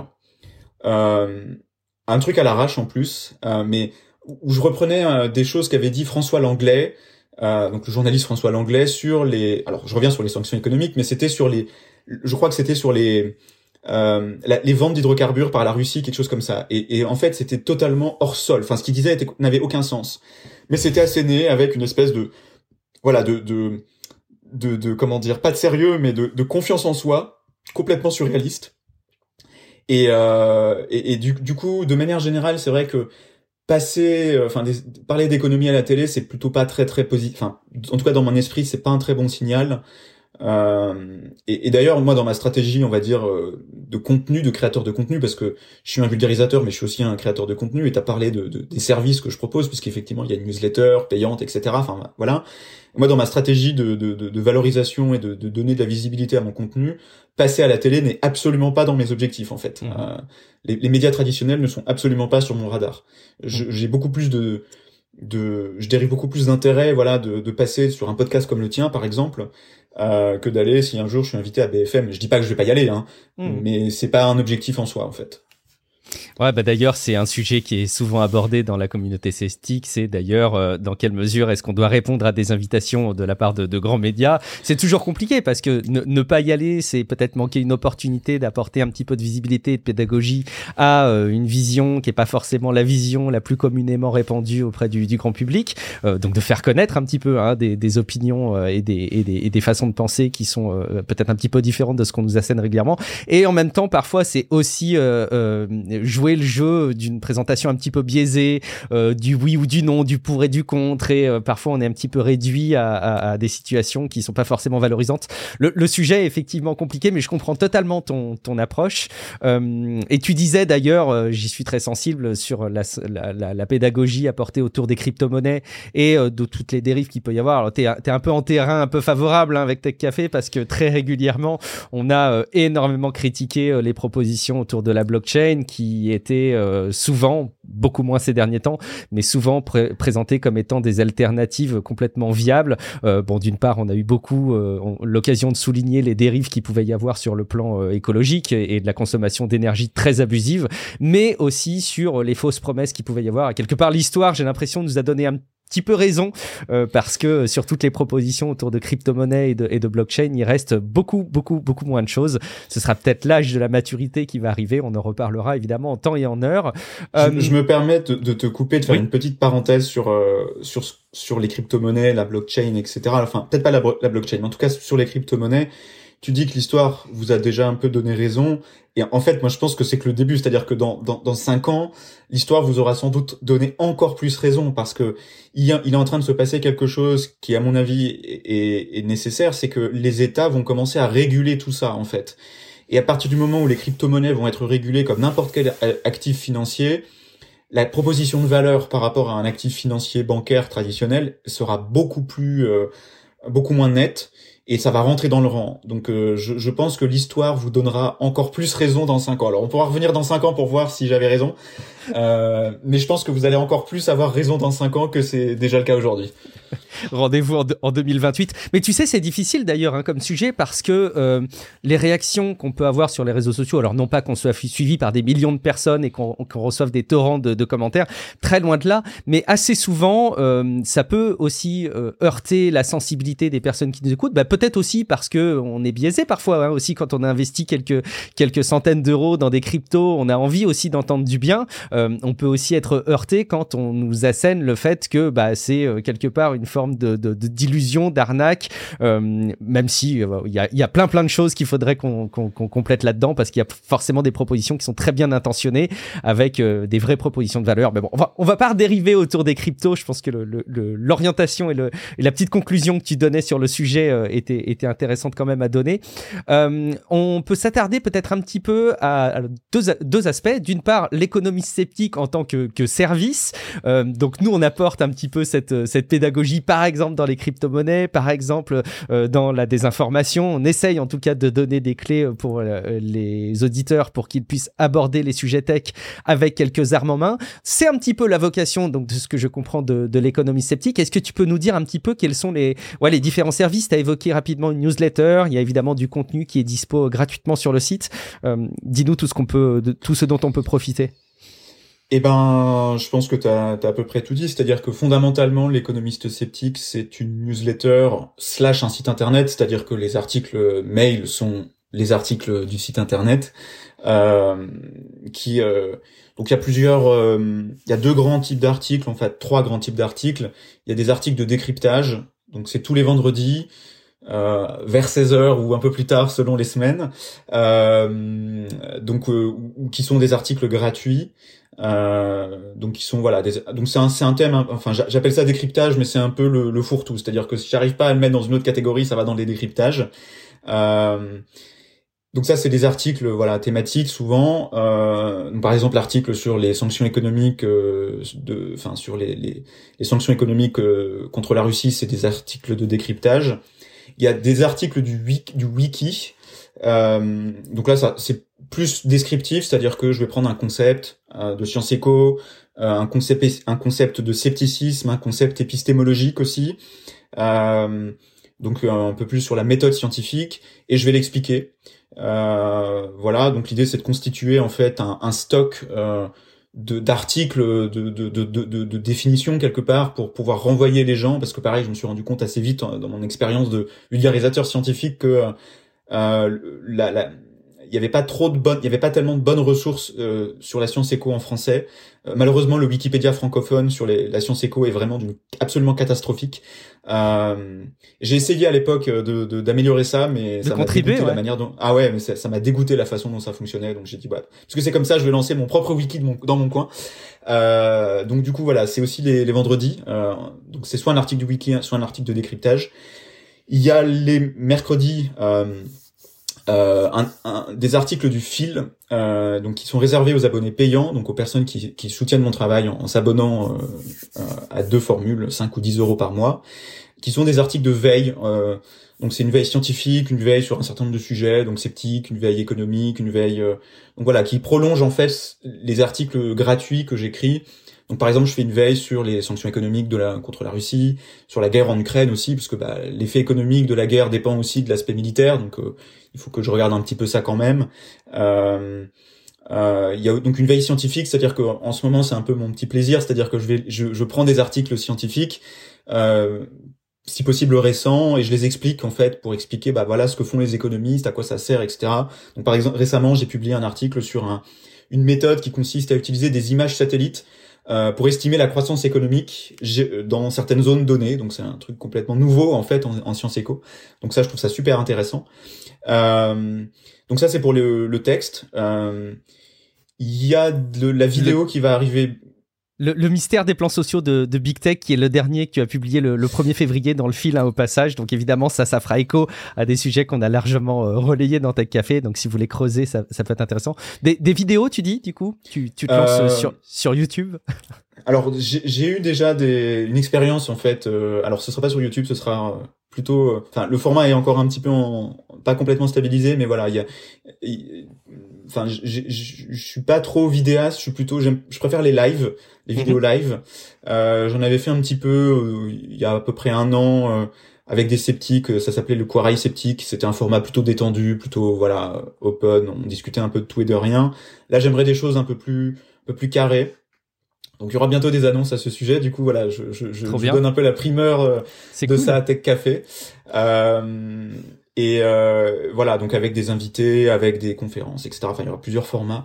euh, un truc à l'arrache en plus, euh, mais où je reprenais euh, des choses qu'avait dit François Langlais, euh, donc le journaliste François Langlais sur les. Alors je reviens sur les sanctions économiques, mais c'était sur les. Je crois que c'était sur les. Euh, la, les ventes d'hydrocarbures par la Russie, quelque chose comme ça. Et, et en fait, c'était totalement hors sol. Enfin, ce qu'il disait était, n'avait aucun sens. Mais c'était asséné avec une espèce de voilà, de, de, de, de, comment dire, pas de sérieux, mais de, de confiance en soi, complètement surréaliste. Et, euh, et, et du, du coup, de manière générale, c'est vrai que passer, enfin, des, parler d'économie à la télé, c'est plutôt pas très, très positif. Enfin, en tout cas, dans mon esprit, c'est pas un très bon signal. Euh, et, et d'ailleurs, moi, dans ma stratégie, on va dire, euh, de contenu, de créateur de contenu, parce que je suis un vulgarisateur, mais je suis aussi un créateur de contenu, et t'as parlé de, de, des services que je propose, puisqu'effectivement, il y a une newsletter payante, et cetera. Enfin, voilà. Moi, dans ma stratégie de, de, de, de valorisation et de, de donner de la visibilité à mon contenu, passer à la télé n'est absolument pas dans mes objectifs, en fait. Mmh. Euh, les, les médias traditionnels ne sont absolument pas sur mon radar. Je, j'ai beaucoup plus de... de je dérive beaucoup plus d'intérêt voilà de, de passer sur un podcast comme le tien par exemple euh, que d'aller si un jour je suis invité à B F M. Je dis pas que je vais pas y aller, hein, mmh. mais c'est pas un objectif en soi en fait. Ouais, bah d'ailleurs, c'est un sujet qui est souvent abordé dans la communauté sceptique. C'est d'ailleurs euh, dans quelle mesure est-ce qu'on doit répondre à des invitations de la part de, de grands médias. C'est toujours compliqué parce que ne, ne pas y aller, c'est peut-être manquer une opportunité d'apporter un petit peu de visibilité et de pédagogie à euh, une vision qui est pas forcément la vision la plus communément répandue auprès du, du grand public. Euh, donc de faire connaître un petit peu hein, des, des opinions euh, et, des, et, des, et des façons de penser qui sont euh, peut-être un petit peu différentes de ce qu'on nous assène régulièrement. Et en même temps, parfois, c'est aussi euh, euh, jouer le jeu d'une présentation un petit peu biaisée, euh, du oui ou du non, du pour et du contre, et euh, parfois on est un petit peu réduit à, à, à des situations qui sont pas forcément valorisantes. Le, le sujet est effectivement compliqué, mais je comprends totalement ton, ton approche. Euh, et tu disais d'ailleurs, euh, j'y suis très sensible sur la, la, la, la pédagogie apportée autour des crypto-monnaies et euh, de toutes les dérives qu'il peut y avoir. Alors t'es, t'es un peu en terrain un peu favorable hein, avec Tech Café parce que très régulièrement on a euh, énormément critiqué euh, les propositions autour de la blockchain qui étaient euh, souvent, beaucoup moins ces derniers temps, mais souvent pré- présentées comme étant des alternatives complètement viables. Euh, bon, d'une part, on a eu beaucoup euh, on, l'occasion de souligner les dérives qu'il pouvait y avoir sur le plan euh, écologique et, et de la consommation d'énergie très abusive, mais aussi sur les fausses promesses qu'il pouvait y avoir. Et quelque part, l'histoire, j'ai l'impression, nous a donné un petit peu raison euh, parce que sur toutes les propositions autour de crypto-monnaie et de, et de blockchain, il reste beaucoup, beaucoup, beaucoup moins de choses. Ce sera peut-être l'âge de la maturité qui va arriver. On en reparlera évidemment en temps et en heure. Euh... Je, je me permets de, de te couper, de faire oui. une petite parenthèse sur euh, sur sur les crypto-monnaies, la blockchain, et cetera. Enfin, peut-être pas la, la blockchain, mais en tout cas sur les crypto-monnaies. Tu dis que l'histoire vous a déjà un peu donné raison. Et en fait, moi, je pense que c'est que le début. C'est-à-dire que dans, dans, dans cinq ans, l'histoire vous aura sans doute donné encore plus raison parce que il, y a, il est en train de se passer quelque chose qui, à mon avis, est, est nécessaire. C'est que les États vont commencer à réguler tout ça, en fait. Et à partir du moment où les crypto-monnaies vont être régulées comme n'importe quel actif financier, la proposition de valeur par rapport à un actif financier bancaire traditionnel sera beaucoup plus, euh, beaucoup moins nette. Et ça va rentrer dans le rang. Donc euh, je, je pense que l'histoire vous donnera encore plus raison dans cinq ans. Alors on pourra revenir dans cinq ans pour voir si j'avais raison. Euh, mais je pense que vous allez encore plus avoir raison dans cinq ans que c'est déjà le cas aujourd'hui. Rendez-vous en, de, en deux mille vingt-huit. Mais tu sais, c'est difficile d'ailleurs hein, comme sujet parce que euh, les réactions qu'on peut avoir sur les réseaux sociaux, alors non pas qu'on soit suivi par des millions de personnes et qu'on, qu'on reçoive des torrents de, de commentaires, très loin de là, mais assez souvent, euh, ça peut aussi euh, heurter la sensibilité des personnes qui nous écoutent. Bah, peut-être aussi parce que on est biaisé parfois hein, aussi quand on a investi quelques quelques centaines d'euros dans des cryptos, on a envie aussi d'entendre du bien. Euh, on peut aussi être heurté quand on nous assène le fait que bah c'est euh, quelque part une forme de, de, de d'illusion, d'arnaque, euh, même si il euh, y a il y a plein plein de choses qu'il faudrait qu'on, qu'on, qu'on complète là-dedans parce qu'il y a forcément des propositions qui sont très bien intentionnées avec euh, des vraies propositions de valeur. Mais bon, on va on va pas dériver autour des cryptos. Je pense que le, le, le l'orientation et, le, et la petite conclusion que tu donnais sur le sujet euh, était était intéressante quand même à donner. Euh, on peut s'attarder peut-être un petit peu à, à deux deux aspects. D'une part, l'économie sceptique en tant que que service. Euh, donc nous on apporte un petit peu cette cette pédagogie par exemple dans les crypto-monnaies, par exemple euh, dans la désinformation. On essaye en tout cas de donner des clés pour euh, les auditeurs pour qu'ils puissent aborder les sujets tech avec quelques armes en main. C'est un petit peu la vocation donc de ce que je comprends de, de l'économie sceptique. Est-ce que tu peux nous dire un petit peu quels sont les ouais les différents services? Tu as évoqué rapidement une newsletter, il y a évidemment du contenu qui est dispo gratuitement sur le site. Euh, dis-nous tout ce qu'on peut de, tout ce dont on peut profiter. Eh ben, je pense que t'as, t'as à peu près tout dit. C'est-à-dire que fondamentalement, l'économiste sceptique, c'est une newsletter slash un site internet. C'est-à-dire que les articles mail sont les articles du site internet. Euh, qui, euh, donc il y a plusieurs, euh, il y a deux grands types d'articles, en fait, trois grands types d'articles. Il y a des articles de décryptage. Donc c'est tous les vendredis. Euh, vers seize heures ou un peu plus tard selon les semaines, euh, donc euh, ou qui sont des articles gratuits, euh, donc qui sont voilà, des, donc c'est un c'est un thème, enfin j'appelle ça décryptage, mais c'est un peu le, le fourre-tout, c'est-à-dire que si j'arrive pas à le mettre dans une autre catégorie, ça va dans les décryptages. Euh, donc ça c'est des articles voilà thématiques souvent, euh, par exemple l'article sur les sanctions économiques, euh, de, enfin sur les, les les sanctions économiques euh, contre la Russie, c'est des articles de décryptage. Il y a des articles du wiki, du wiki. Euh, donc là, ça, c'est plus descriptif, c'est-à-dire que je vais prendre un concept euh, de science éco, euh, un concept, un concept de scepticisme, un concept épistémologique aussi. Euh, donc euh, un peu plus sur la méthode scientifique, et je vais l'expliquer. Euh, voilà, donc l'idée c'est de constituer en fait un, un stock euh, de d'articles, de, de, de, de, de, de définitions quelque part pour pouvoir renvoyer les gens, parce que pareil, je me suis rendu compte assez vite dans mon expérience de vulgarisateur scientifique que euh, la, la il y avait pas trop de bonnes, il y avait pas tellement de bonnes ressources euh, sur la science éco en français. Euh, malheureusement, le Wikipédia francophone sur les, la science éco est vraiment d'une absolument catastrophique. Euh, j'ai essayé à l'époque de, de d'améliorer ça, mais de ça m'a contribuer, dégoûté ouais. la manière dont ah ouais, mais ça, ça m'a dégoûté la façon dont ça fonctionnait. Donc j'ai dit bah parce que c'est comme ça, je vais lancer mon propre wiki de mon, dans mon coin. Euh, donc du coup voilà, c'est aussi les, les vendredis. Euh, donc c'est soit un article du wiki, soit un article de décryptage. Il y a les mercredis. Euh, Euh, un, un, des articles du fil, euh, donc qui sont réservés aux abonnés payants, donc aux personnes qui, qui soutiennent mon travail en, en s'abonnant euh, euh, à deux formules, cinq ou dix euros par mois, qui sont des articles de veille. Euh, donc c'est une veille scientifique, une veille sur un certain nombre de sujets, donc sceptique, une veille économique, une veille, euh, donc voilà, qui prolonge en fait les articles gratuits que j'écris. Donc par exemple, je fais une veille sur les sanctions économiques de la contre la Russie, sur la guerre en Ukraine aussi, parce que bah, l'effet économique de la guerre dépend aussi de l'aspect militaire, donc euh, il faut que je regarde un petit peu ça quand même. Euh, euh, il y a donc une veille scientifique, c'est-à-dire que en ce moment c'est un peu mon petit plaisir, c'est-à-dire que je vais, je, je prends des articles scientifiques, euh, si possible récents, et je les explique en fait pour expliquer bah voilà ce que font les économistes, à quoi ça sert, et cetera. Donc par exemple récemment j'ai publié un article sur un, une méthode qui consiste à utiliser des images satellites Euh, pour estimer la croissance économique dans certaines zones données. Donc c'est un truc complètement nouveau en fait en, en sciences éco. Donc ça, je trouve ça super intéressant. Euh, donc ça, c'est pour le, le texte. Euh, il y a de la vidéo le, qui va arriver. Le, le mystère des plans sociaux de, de Big Tech, qui est le dernier que tu as publié le, le premier février dans le fil, hein, au passage. Donc évidemment, ça, ça fera écho à des sujets qu'on a largement euh, relayés dans Tech Café. Donc si vous voulez creuser, ça, ça peut être intéressant. Des, des vidéos, tu dis, du coup, tu, tu te lances euh... sur, sur YouTube? Alors j'ai, j'ai eu déjà des, une expérience en fait. Euh, alors ce sera pas sur YouTube, ce sera plutôt. Enfin, euh, le format est encore un petit peu en, pas complètement stabilisé, mais voilà, il y a. Enfin, je suis pas trop vidéaste. Je suis plutôt. J'aime, je préfère les lives, les vidéos live. Euh, j'en avais fait un petit peu euh, il y a à peu près un an euh, avec des sceptiques. Ça s'appelait le Quarail sceptique. C'était un format plutôt détendu, plutôt voilà open. On discutait un peu de tout et de rien. Là, j'aimerais des choses un peu plus, un peu plus carrées. Donc il y aura bientôt des annonces à ce sujet. Du coup voilà, je, je, je, je donne un peu la primeur euh, de cool. ça à Tech Café. Euh, et euh, voilà, donc avec des invités, avec des conférences, et cetera. Enfin il y aura plusieurs formats.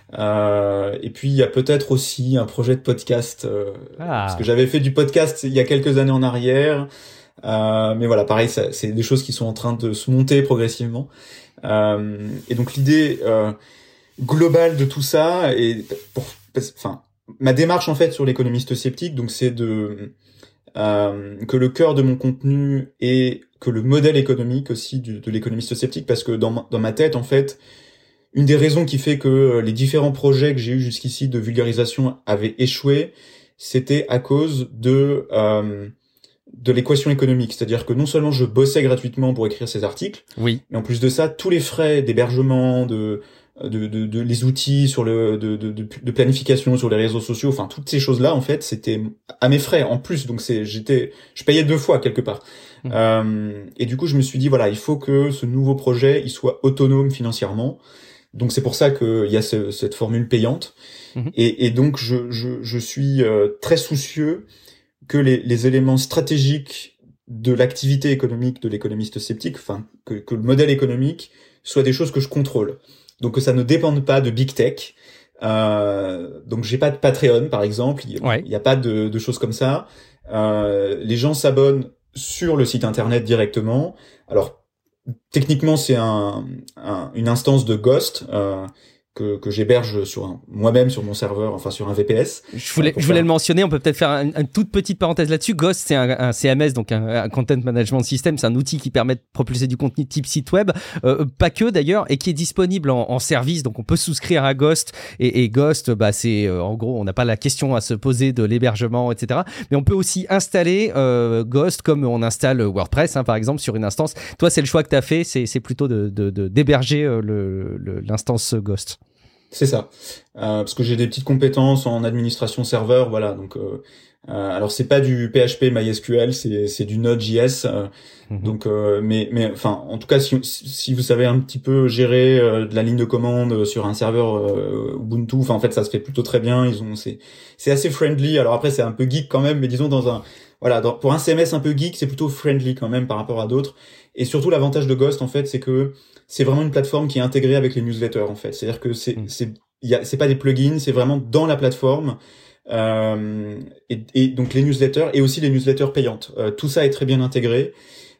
Euh, et puis il y a peut-être aussi un projet de podcast, euh, ah. parce que j'avais fait du podcast il y a quelques années en arrière. Euh, mais voilà, pareil, ça, c'est des choses qui sont en train de se monter progressivement. Euh, et donc l'idée euh, globale de tout ça, et pour, enfin. Ma démarche en fait sur l'économiste sceptique, donc c'est de euh, que le cœur de mon contenu est que le modèle économique aussi du, de l'économiste sceptique, parce que dans ma, dans ma tête en fait, une des raisons qui fait que les différents projets que j'ai eu jusqu'ici de vulgarisation avaient échoué, c'était à cause de euh, de l'équation économique, c'est-à-dire que non seulement je bossais gratuitement pour écrire ces articles, oui, mais en plus de ça, tous les frais d'hébergement, de De, de, de les outils sur le de, de, de planification sur les réseaux sociaux, enfin toutes ces choses là en fait c'était à mes frais en plus, donc c'est j'étais je payais deux fois quelque part. Mmh. Euh, et du coup je me suis dit voilà, il faut que ce nouveau projet il soit autonome financièrement, donc c'est pour ça que il y a ce, cette formule payante. Mmh. et, et donc je je je suis euh, très soucieux que les les éléments stratégiques de l'activité économique de l'économiste sceptique, enfin que que le modèle économique soit des choses que je contrôle. Donc que ça ne dépende pas de Big Tech. Euh, donc j'ai pas de Patreon par exemple, il ouais. y a pas de, de choses comme ça. Euh, les gens s'abonnent sur le site internet directement. Alors techniquement c'est un, un une instance de Ghost euh, que que j'héberge sur un, moi-même sur mon serveur, enfin sur un V P S. Je voulais je voulais faire... le mentionner, on peut peut-être faire un, une toute petite parenthèse là-dessus. Ghost, c'est un, un C M S, donc un, un Content Management System, c'est un outil qui permet de propulser du contenu type site web, euh, pas que d'ailleurs, et qui est disponible en, en service, donc on peut souscrire à Ghost, et, et Ghost, bah c'est euh, en gros, on n'a pas la question à se poser de l'hébergement, et cetera. Mais on peut aussi installer euh, Ghost comme on installe WordPress, hein, par exemple, sur une instance. Toi, c'est le choix que tu as fait, c'est, c'est plutôt de, de, de, d'héberger euh, le, le, l'instance Ghost. C'est ça, euh, parce que j'ai des petites compétences en administration serveur, voilà, donc euh, Euh, alors c'est pas du P H P MySQL, c'est c'est du Node.js. Euh, mmh. Donc, euh, mais mais enfin, en tout cas, si si vous savez un petit peu gérer euh, de la ligne de commande sur un serveur euh, Ubuntu, enfin en fait, ça se fait plutôt très bien. Ils ont c'est c'est assez friendly. Alors après, c'est un peu geek quand même, mais disons dans un voilà, dans, pour un C M S un peu geek, c'est plutôt friendly quand même par rapport à d'autres. Et surtout, l'avantage de Ghost, en fait, c'est que c'est vraiment une plateforme qui est intégrée avec les newsletters, en fait. C'est-à-dire que c'est mmh. c'est il y a c'est pas des plugins, c'est vraiment dans la plateforme. Euh, et, et donc les newsletters et aussi les newsletters payantes. Euh, tout ça est très bien intégré.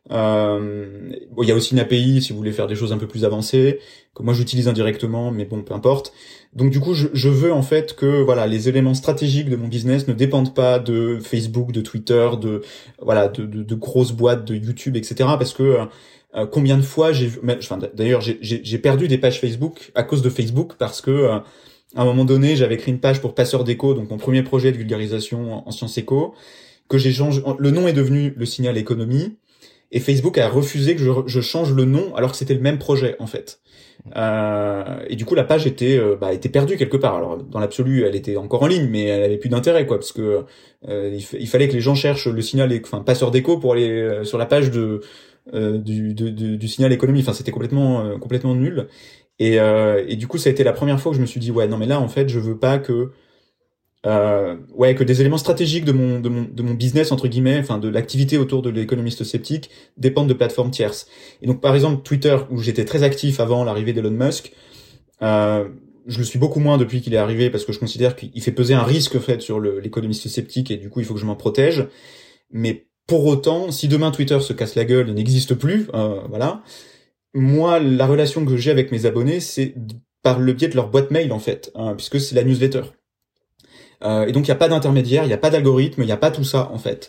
Euh, bon, il y a aussi une A P I si vous voulez faire des choses un peu plus avancées que moi j'utilise indirectement, mais bon, peu importe. Donc du coup, je, je veux en fait que voilà, les éléments stratégiques de mon business ne dépendent pas de Facebook, de Twitter, de voilà, de, de, de grosses boîtes, de YouTube, et cetera. Parce que euh, combien de fois j'ai, enfin d'ailleurs j'ai, j'ai, j'ai perdu des pages Facebook à cause de Facebook parce que euh, à un moment donné, j'avais écrit une page pour Passeur d'écho, donc mon premier projet de vulgarisation en sciences éco, que j'ai changé. Le nom est devenu le Signal Économie, et Facebook a refusé que je, je change le nom alors que c'était le même projet en fait. Euh, et du coup, la page était euh, bah, était perdue quelque part. Alors dans l'absolu, elle était encore en ligne, mais elle avait plus d'intérêt quoi, parce que euh, il, f- il fallait que les gens cherchent le Signal, enfin Passeur d'écho pour aller euh, sur la page de euh, du, de, de, du Signal Économie. Enfin, c'était complètement euh, complètement nul. Et, euh, et du coup, ça a été la première fois que je me suis dit ouais non mais là en fait je veux pas que euh, ouais que des éléments stratégiques de mon de mon de mon business entre guillemets, enfin de l'activité autour de l'économiste sceptique dépendent de plateformes tierces. Et donc par exemple Twitter où j'étais très actif avant l'arrivée d'Elon Musk, euh, je le suis beaucoup moins depuis qu'il est arrivé parce que je considère qu'il fait peser un risque en fait sur le, l'économiste sceptique et du coup il faut que je m'en protège. Mais pour autant, si demain Twitter se casse la gueule et n'existe plus, euh, voilà. Moi, la relation que j'ai avec mes abonnés, c'est par le biais de leur boîte mail, en fait, hein, puisque c'est la newsletter. Euh, et donc, il n'y a pas d'intermédiaire, il n'y a pas d'algorithme, il n'y a pas tout ça, en fait.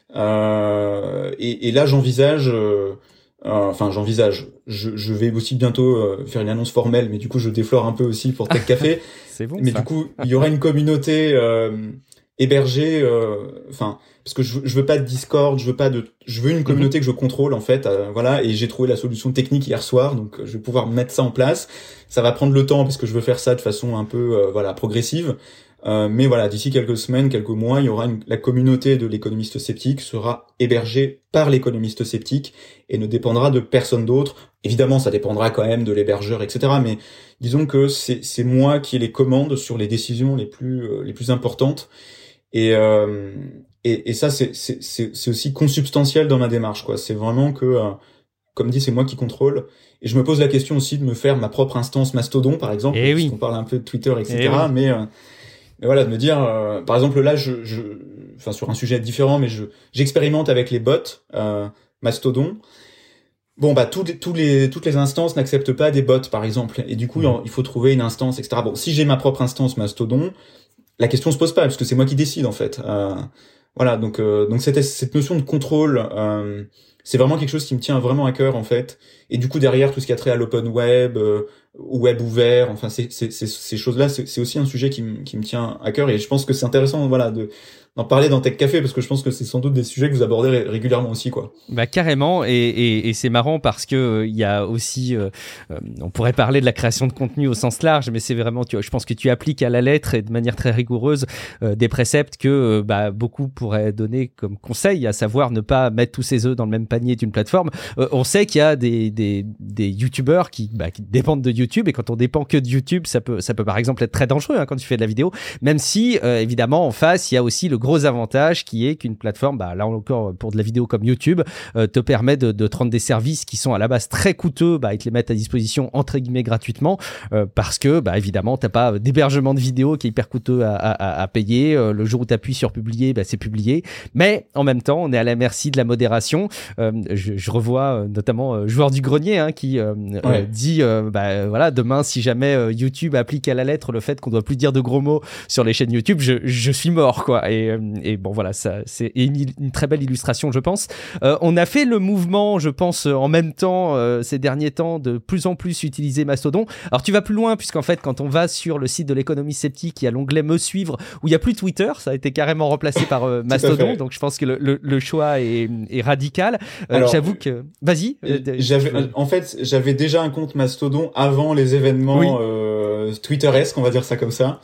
Euh, et, et là, j'envisage... Euh, euh, enfin, j'envisage. Je, je vais aussi bientôt euh, faire une annonce formelle, mais du coup, je déflore un peu aussi pour Tech Café. C'est bon, mais ça. Du coup, il y aura une communauté euh, hébergée... Enfin... Euh, parce que je, je veux pas de Discord, je veux pas de, je veux une communauté que je contrôle en fait, euh, voilà. Et j'ai trouvé la solution technique hier soir, donc je vais pouvoir mettre ça en place. Ça va prendre le temps parce que je veux faire ça de façon un peu, euh, voilà, progressive. Euh, mais voilà, d'ici quelques semaines, quelques mois, il y aura une, la communauté de l'économiste sceptique sera hébergée par l'économiste sceptique et ne dépendra de personne d'autre. Évidemment, ça dépendra quand même de l'hébergeur, et cetera. Mais disons que c'est, c'est moi qui ai les commandes sur les décisions les plus, euh, les plus importantes. Et euh, Et, et ça, c'est, c'est, c'est, c'est aussi consubstantiel dans ma démarche, quoi. C'est vraiment que, euh, comme dit, c'est moi qui contrôle. Et je me pose la question aussi de me faire ma propre instance Mastodon, par exemple, Eh puisqu'on oui. parle un peu de Twitter, et cetera. Eh oui. Mais, euh, mais voilà, de me dire, euh, par exemple, là, je, je, enfin, sur un sujet différent, mais je, j'expérimente avec les bots euh, Mastodon. Bon, bah, tous les, tous les, toutes les instances n'acceptent pas des bots, par exemple. Et du coup, mmh. il faut trouver une instance, et cetera. Bon, si j'ai ma propre instance Mastodon, la question se pose pas, parce que c'est moi qui décide, en fait. Euh, Voilà, donc euh, donc cette cette notion de contrôle, euh, c'est vraiment quelque chose qui me tient vraiment à cœur en fait. Et du coup derrière tout ce qui a trait à l'open web, euh, web ouvert, enfin c'est c'est, c'est ces choses-là, c'est, c'est aussi un sujet qui me qui me tient à cœur. Et je pense que c'est intéressant, voilà, de d'en parler dans Tech Café parce que je pense que c'est sans doute des sujets que vous abordez ré- régulièrement aussi, quoi. Bah carrément, et, et, et c'est marrant parce que euh, il y a aussi, euh, euh, on pourrait parler de la création de contenu au sens large, mais c'est vraiment, tu, je pense que tu appliques à la lettre et de manière très rigoureuse euh, des préceptes que euh, bah, beaucoup pourraient donner comme conseil, à savoir ne pas mettre tous ses œufs dans le même panier d'une plateforme. Euh, on sait qu'il y a des des, des youtubeurs qui, bah, qui dépendent de YouTube, et quand on dépend que de YouTube, ça peut ça peut par exemple être très dangereux hein, quand tu fais de la vidéo, même si euh, évidemment en face il y a aussi le gros avantage qui est qu'une plateforme, bah, là encore pour de la vidéo comme YouTube, euh, te permet de, de te rendre des services qui sont à la base très coûteux, bah, ils te les mettent à disposition entre guillemets gratuitement, euh, parce que bah, évidemment t'as pas d'hébergement de vidéo qui est hyper coûteux à, à, à payer. Euh, le jour où tu appuies sur publier, bah, c'est publié, mais en même temps on est à la merci de la modération. Euh, je, je revois euh, notamment euh, Joueur du Grenier hein, qui euh, ouais. euh, dit euh, bah, voilà, demain si jamais euh, YouTube applique à la lettre le fait qu'on doit plus dire de gros mots sur les chaînes YouTube, je, je suis mort quoi. Et, euh, et bon voilà, ça c'est une, une très belle illustration je pense. Euh, on a fait le mouvement je pense en même temps euh, ces derniers temps de plus en plus utiliser Mastodon. Alors tu vas plus loin puisqu'en fait quand on va sur le site de l'économie sceptique, il y a l'onglet me suivre où il n'y a plus Twitter, ça a été carrément remplacé par euh, Mastodon, donc je pense que le, le, le choix est, est radical. Euh, Alors, j'avoue que vas-y. J'avais, en fait j'avais déjà un compte Mastodon avant les événements oui. euh, Twitteresques, on va dire ça comme ça.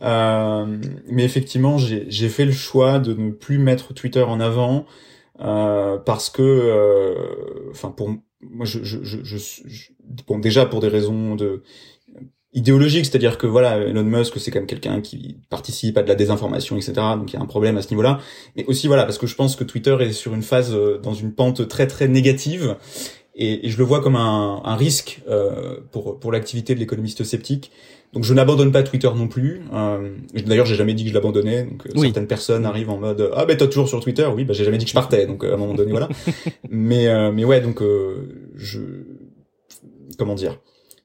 Euh, mais effectivement, j'ai, j'ai fait le choix de ne plus mettre Twitter en avant euh, parce que, enfin, euh, pour moi, je, je, je, je, je, bon, déjà pour des raisons de idéologique, c'est-à-dire que voilà, Elon Musk, c'est quand même quelqu'un qui participe à de la désinformation, et cetera. Donc il y a un problème à ce niveau-là. Mais aussi voilà, parce que je pense que Twitter est sur une phase, euh, dans une pente très très négative, et, et je le vois comme un, un risque euh, pour pour l'activité de l'économiste sceptique. Donc je n'abandonne pas Twitter non plus. Euh, d'ailleurs, j'ai jamais dit que je l'abandonnais. Donc oui. Certaines personnes arrivent en mode ah ben t'es toujours sur Twitter. Oui, bah j'ai jamais dit que je partais. Donc à un moment donné, voilà. mais euh, mais ouais, donc euh, je comment dire.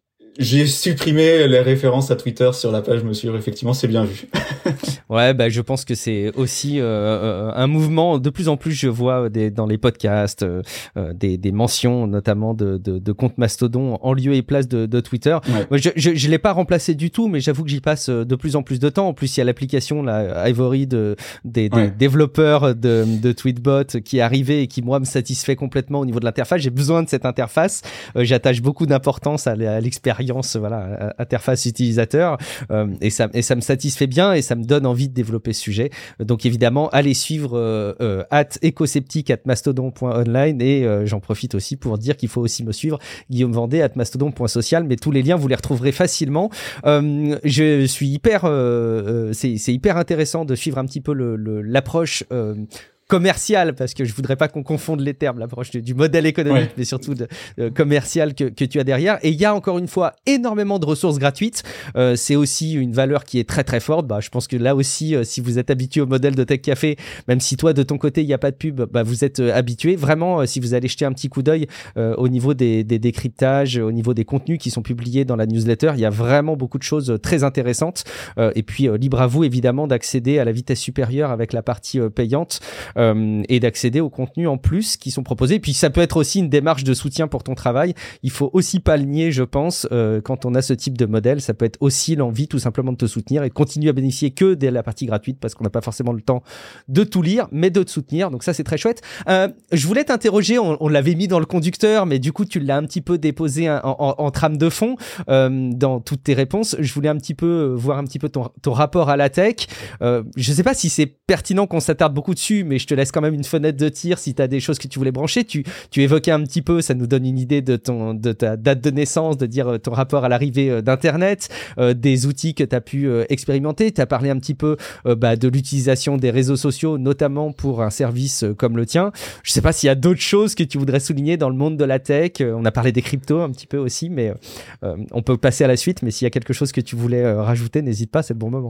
J'ai supprimé les références à Twitter sur la page Monsieur, effectivement, c'est bien vu. Ouais, bah, je pense que c'est aussi euh, un mouvement. De plus en plus, je vois des, dans les podcasts euh, des, des mentions, notamment de, de, de comptes mastodon en lieu et place de, de Twitter. Ouais. Moi, je je, je l'ai pas remplacé du tout, mais j'avoue que j'y passe de plus en plus de temps. En plus, il y a l'application là, Ivory de, des, des ouais. développeurs de, de Tweetbot qui est arrivée et qui, moi, me satisfait complètement au niveau de l'interface. J'ai besoin de cette interface. Euh, j'attache beaucoup d'importance à, à l'expérience, voilà, interface utilisateur, euh, et ça et ça me satisfait bien et ça me donne envie de développer ce sujet. Donc évidemment, allez suivre euh, euh, at écosceptique at mastodon point online, et euh, j'en profite aussi pour dire qu'il faut aussi me suivre, Guillaume Vendée at mastodon point social, mais tous les liens vous les retrouverez facilement. Euh, je suis hyper euh, euh, c'est c'est hyper intéressant de suivre un petit peu le, le l'approche euh, commercial, parce que je voudrais pas qu'on confonde les termes, l'approche du modèle économique, ouais. mais surtout de, euh, commercial que, que tu as derrière. Et il y a encore une fois énormément de ressources gratuites. Euh, c'est aussi une valeur qui est très très forte. Bah, je pense que là aussi, euh, si vous êtes habitué au modèle de Tech Café, même si toi de ton côté il n'y a pas de pub, bah, vous êtes euh, habitué. Vraiment, euh, si vous allez jeter un petit coup d'œil euh, au niveau des, des décryptages, au niveau des contenus qui sont publiés dans la newsletter, il y a vraiment beaucoup de choses très intéressantes. Euh, et puis euh, libre à vous évidemment d'accéder à la vitesse supérieure avec la partie euh, payante. Euh, et d'accéder aux contenus en plus qui sont proposés. Et puis ça peut être aussi une démarche de soutien pour ton travail. Il faut aussi pas le nier, je pense, euh, quand on a ce type de modèle. Ça peut être aussi l'envie tout simplement de te soutenir et de continuer à bénéficier que de la partie gratuite, parce qu'on n'a pas forcément le temps de tout lire, mais de te soutenir. Donc ça, c'est très chouette. Euh, je voulais t'interroger, on, on l'avait mis dans le conducteur, mais du coup tu l'as un petit peu déposé en, en, en trame de fond euh, dans toutes tes réponses. Je voulais un petit peu voir un petit peu ton, ton rapport à la tech. Euh, je sais pas si c'est pertinent qu'on s'attarde beaucoup dessus, mais je te laisse quand même une fenêtre de tir si tu as des choses que tu voulais brancher. Tu, tu évoquais un petit peu, ça nous donne une idée de, ton, de ta date de naissance, de dire ton rapport à l'arrivée d'Internet, euh, des outils que tu as pu euh, expérimenter. Tu as parlé un petit peu euh, bah, de l'utilisation des réseaux sociaux, notamment pour un service euh, comme le tien. Je sais pas s'il y a d'autres choses que tu voudrais souligner dans le monde de la tech. Euh, on a parlé des cryptos un petit peu aussi, mais euh, on peut passer à la suite. Mais s'il y a quelque chose que tu voulais euh, rajouter, n'hésite pas, c'est le bon moment.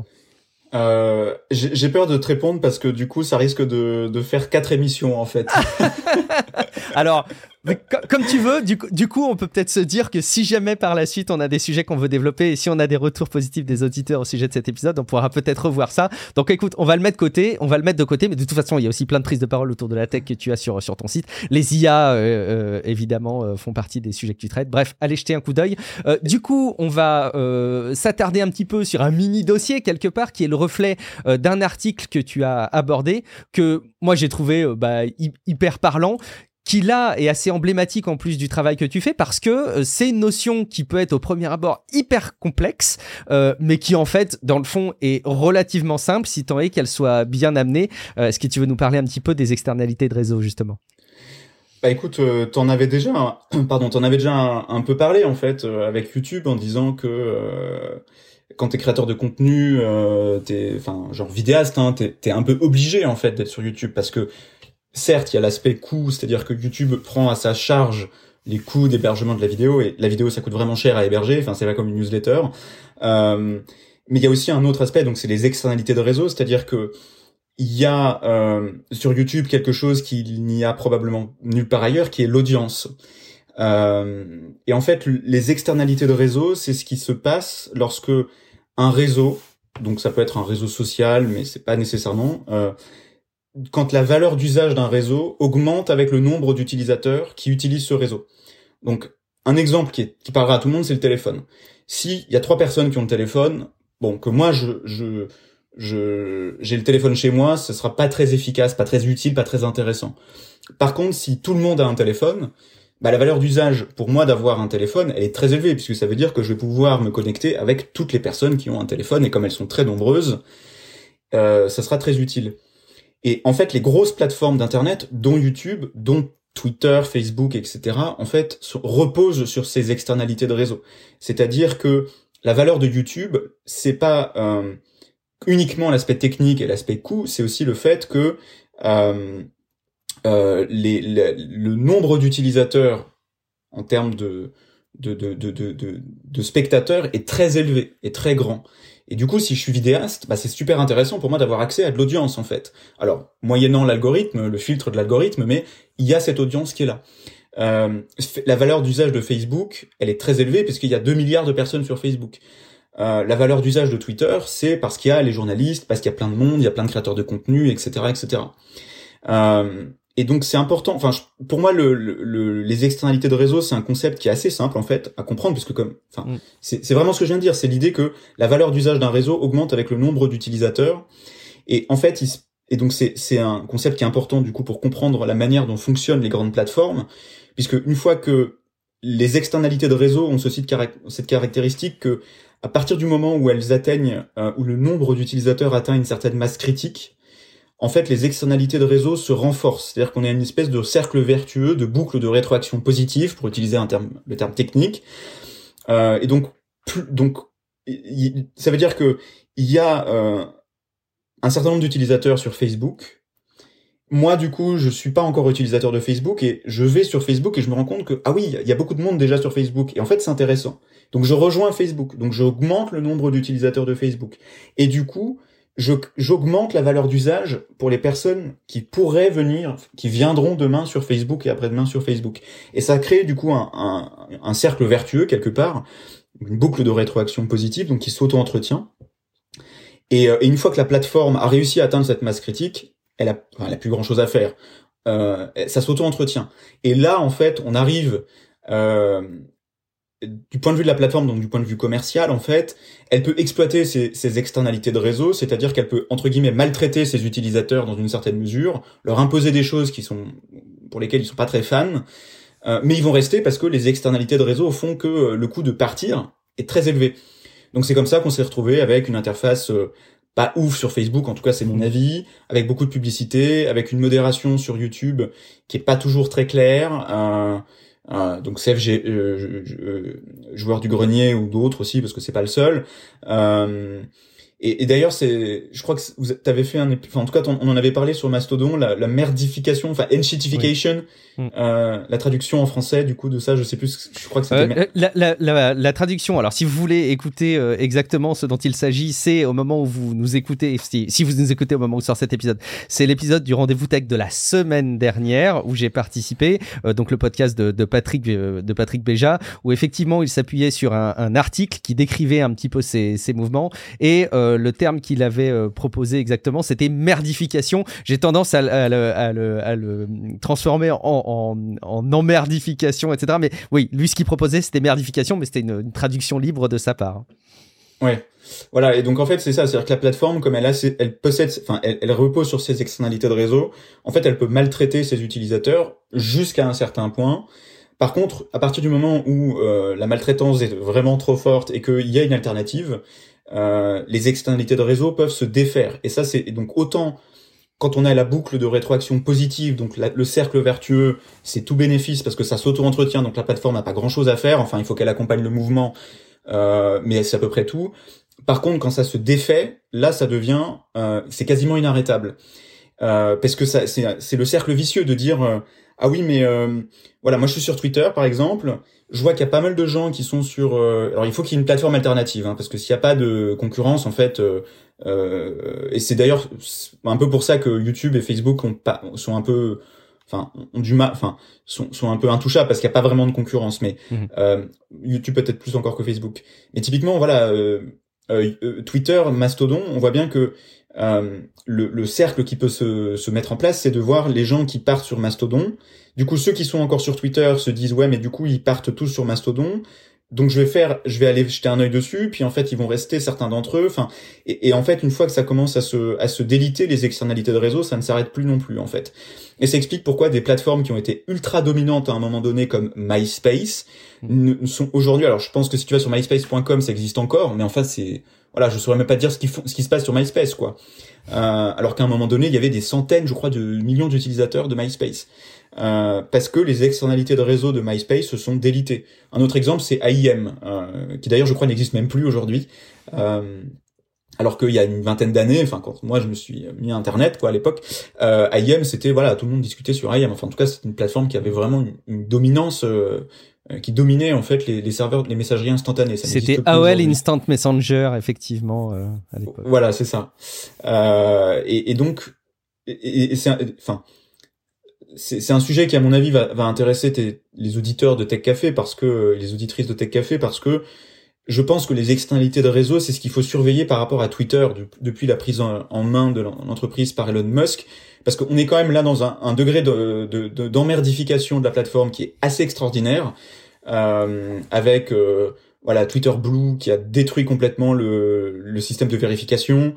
Euh, j'ai, j'ai peur de te répondre parce que du coup ça risque de, de faire quatre émissions en fait. Alors, mais comme tu veux, du coup, du coup, on peut peut-être se dire que si jamais par la suite on a des sujets qu'on veut développer et si on a des retours positifs des auditeurs au sujet de cet épisode, on pourra peut-être revoir ça. Donc écoute, on va le mettre de côté, on va le mettre de côté, mais de toute façon, il y a aussi plein de prises de parole autour de la tech que tu as sur, sur ton site. Les I A, euh, euh, évidemment, euh, font partie des sujets que tu traites. Bref, allez jeter un coup d'œil. Euh, du coup, on va euh, s'attarder un petit peu sur un mini dossier quelque part qui est le reflet euh, d'un article que tu as abordé, que moi j'ai trouvé euh, bah, hy- hyper parlant, qui là est assez emblématique en plus du travail que tu fais, parce que euh, c'est une notion qui peut être au premier abord hyper complexe, euh, mais qui en fait dans le fond est relativement simple si tant est qu'elle soit bien amenée. Euh, est-ce que tu veux nous parler un petit peu des externalités de réseau justement ? Bah écoute, euh, t'en avais déjà, un, pardon, t'en avais déjà un, un peu parlé en fait euh, avec YouTube en disant que euh, quand t'es créateur de contenu, euh, t'es, enfin genre vidéaste, hein, t'es, t'es un peu obligé en fait d'être sur YouTube parce que certes, il y a l'aspect coût, c'est-à-dire que YouTube prend à sa charge les coûts d'hébergement de la vidéo, et la vidéo, ça coûte vraiment cher à héberger, enfin, c'est pas comme une newsletter. Euh, mais il y a aussi un autre aspect, donc c'est les externalités de réseau, c'est-à-dire que il y a euh, sur YouTube quelque chose qu'il n'y a probablement nulle part ailleurs, qui est l'audience. Euh, et en fait, les externalités de réseau, c'est ce qui se passe lorsque un réseau, donc ça peut être un réseau social, mais c'est pas nécessairement... Euh, quand la valeur d'usage d'un réseau augmente avec le nombre d'utilisateurs qui utilisent ce réseau. Donc, un exemple qui, est, qui parlera à tout le monde, c'est le téléphone. S'il y a trois personnes qui ont le téléphone, bon, que moi, je, je, je, j'ai le téléphone chez moi, ce sera pas très efficace, pas très utile, pas très intéressant. Par contre, si tout le monde a un téléphone, bah la valeur d'usage pour moi d'avoir un téléphone, elle est très élevée, puisque ça veut dire que je vais pouvoir me connecter avec toutes les personnes qui ont un téléphone, et comme elles sont très nombreuses, euh, ça sera très utile. Et en fait, les grosses plateformes d'internet, dont YouTube, dont Twitter, Facebook, et cetera, en fait, reposent sur ces externalités de réseau. C'est-à-dire que la valeur de YouTube, c'est pas euh, uniquement l'aspect technique et l'aspect coût, c'est aussi le fait que euh, euh, les, les, le nombre d'utilisateurs en termes de de, de, de, de, de, de spectateurs est très élevé, est très grand. Et du coup, si je suis vidéaste, bah, c'est super intéressant pour moi d'avoir accès à de l'audience, en fait. Alors, moyennant l'algorithme, le filtre de l'algorithme, mais il y a cette audience qui est là. Euh, la valeur d'usage de Facebook, elle est très élevée puisqu'il y a deux milliards de personnes sur Facebook. Euh, la valeur d'usage de Twitter, c'est parce qu'il y a les journalistes, parce qu'il y a plein de monde, il y a plein de créateurs de contenu, et cetera, et cetera. Euh, et donc c'est important. Enfin, je, pour moi, le, le, le, les externalités de réseau, c'est un concept qui est assez simple en fait à comprendre, puisque comme, enfin, mm. c'est, c'est vraiment ce que je viens de dire. C'est l'idée que la valeur d'usage d'un réseau augmente avec le nombre d'utilisateurs. Et en fait, il, et donc c'est, c'est un concept qui est important du coup pour comprendre la manière dont fonctionnent les grandes plateformes, puisque une fois que les externalités de réseau ont ceci de caract- cette caractéristique que à partir du moment où elles atteignent, euh, où le nombre d'utilisateurs atteint une certaine masse critique, en fait, les externalités de réseau se renforcent. C'est-à-dire qu'on a une espèce de cercle vertueux, de boucle de rétroaction positive, pour utiliser un terme, le terme technique. Euh, et donc, plus, donc, y, ça veut dire que il y a euh, un certain nombre d'utilisateurs sur Facebook. Moi, du coup, je suis pas encore utilisateur de Facebook et je vais sur Facebook et je me rends compte que, ah oui, il y a beaucoup de monde déjà sur Facebook. Et en fait, c'est intéressant. Donc, je rejoins Facebook. Donc, j'augmente le nombre d'utilisateurs de Facebook. Et du coup, je, j'augmente la valeur d'usage pour les personnes qui pourraient venir, qui viendront demain sur Facebook et après-demain sur Facebook. Et ça crée, du coup, un, un, un cercle vertueux, quelque part, une boucle de rétroaction positive, donc qui s'auto-entretient. Et, et une fois que la plateforme a réussi à atteindre cette masse critique, elle a, enfin, elle a plus grand chose à faire. Euh, ça s'auto-entretient. Et là, en fait, on arrive, euh, du point de vue de la plateforme, donc du point de vue commercial, en fait, elle peut exploiter ces, ces externalités de réseau, c'est-à-dire qu'elle peut, entre guillemets, maltraiter ses utilisateurs dans une certaine mesure, leur imposer des choses qui sont, pour lesquelles ils sont pas très fans, euh, mais ils vont rester parce que les externalités de réseau font que le coût de partir est très élevé. Donc c'est comme ça qu'on s'est retrouvé avec une interface, euh, pas ouf sur Facebook, en tout cas c'est mon avis, avec beaucoup de publicité, avec une modération sur YouTube qui est pas toujours très claire, euh, euh, donc C F G, euh, euh, joueur du grenier ou d'autres aussi, parce que c'est pas le seul. Euh, et, et d'ailleurs, c'est, je crois que vous t'avez fait un, enfin en tout cas on en avait parlé sur Mastodon, la, la merdification, enfin enshittification, oui. euh, la traduction en français du coup de ça, je sais plus, je crois que c'était euh, la, la, la, la traduction. Alors si vous voulez écouter euh, exactement ce dont il s'agit, c'est au moment où vous nous écoutez, si, si vous nous écoutez au moment où sort cet épisode, c'est l'épisode du Rendez-vous Tech de la semaine dernière où j'ai participé, euh, donc le podcast de, de Patrick euh, de Patrick Béja, où effectivement il s'appuyait sur un, un article qui décrivait un petit peu ces, ces mouvements et euh, le terme qu'il avait euh, proposé exactement, c'était merdification. J'ai tendance à, à, le, à, le, à le transformer en, en, en emmerdification, et cetera. Mais oui, lui, ce qu'il proposait, c'était merdification, mais c'était une, une traduction libre de sa part. Ouais, voilà. Et donc en fait, c'est ça, c'est-à-dire que la plateforme, comme elle a, elle possède, enfin, elle, elle repose sur ses externalités de réseau. En fait, elle peut maltraiter ses utilisateurs jusqu'à un certain point. Par contre, à partir du moment où euh, la maltraitance est vraiment trop forte et qu'il y a une alternative, Euh, les externalités de réseau peuvent se défaire. Et ça, c'est donc autant quand on a la boucle de rétroaction positive, donc la, le cercle vertueux, c'est tout bénéfice parce que ça s'auto-entretient, donc la plateforme n'a pas grand-chose à faire. Enfin, il faut qu'elle accompagne le mouvement, euh, mais c'est à peu près tout. Par contre, quand ça se défait, là, ça devient, euh, c'est quasiment inarrêtable. Euh, parce que ça, c'est, c'est le cercle vicieux de dire euh, ah oui, mais euh, voilà, moi je suis sur Twitter par exemple. Je vois qu'il y a pas mal de gens qui sont sur... Euh, alors, il faut qu'il y ait une plateforme alternative, hein, parce que s'il n'y a pas de concurrence, en fait... Euh, euh, et c'est d'ailleurs un peu pour ça que YouTube et Facebook ont pas, sont un peu... Enfin, ont du mal... Enfin, sont, sont un peu intouchables, parce qu'il n'y a pas vraiment de concurrence. Mais mmh. euh, YouTube peut-être plus encore que Facebook. Mais typiquement, voilà... Euh, euh, Twitter, Mastodon, on voit bien que euh, le, le cercle qui peut se, se mettre en place, c'est de voir les gens qui partent sur Mastodon. Du coup, ceux qui sont encore sur Twitter se disent « Ouais, mais du coup, ils partent tous sur Mastodon. » donc je vais faire, je vais aller jeter un œil dessus, puis en fait ils vont rester certains d'entre eux. Enfin, et, et en fait une fois que ça commence à se à se déliter les externalités de réseau, ça ne s'arrête plus non plus en fait. Et ça explique pourquoi des plateformes qui ont été ultra dominantes à un moment donné comme MySpace ne sont aujourd'hui. Alors je pense que si tu vas sur myspace point com, ça existe encore, mais en fait c'est voilà, je saurais même pas dire ce qui font, ce qui se passe sur MySpace quoi. Euh, alors qu'à un moment donné, il y avait des centaines, je crois, de millions d'utilisateurs de MySpace. Euh, parce que les externalités de réseau de MySpace se sont délitées. Un autre exemple, c'est A I M, euh, qui d'ailleurs, je crois, n'existe même plus aujourd'hui. Euh, alors qu'il y a une vingtaine d'années, enfin quand moi je me suis mis à Internet, quoi, à l'époque, euh, A I M, c'était voilà, tout le monde discutait sur A I M. Enfin, en tout cas, c'était une plateforme qui avait vraiment une, une dominance, euh, qui dominait en fait les, les serveurs, les messageries instantanées. Ça c'était A O L Instant Messenger, effectivement, euh, à l'époque. Voilà, c'est ça. Euh, et, et donc, et, et c'est, enfin. C'est, c'est un sujet qui, à mon avis, va, va intéresser tes, les auditeurs de Tech Café parce que les auditrices de Tech Café parce que je pense que les externalités de réseau, c'est ce qu'il faut surveiller par rapport à Twitter de, depuis la prise en, en main de l'entreprise par Elon Musk, parce qu'on est quand même là dans un, un degré de, de, de, d'emmerdification de la plateforme qui est assez extraordinaire, euh, avec euh, voilà Twitter Blue qui a détruit complètement le, le système de vérification.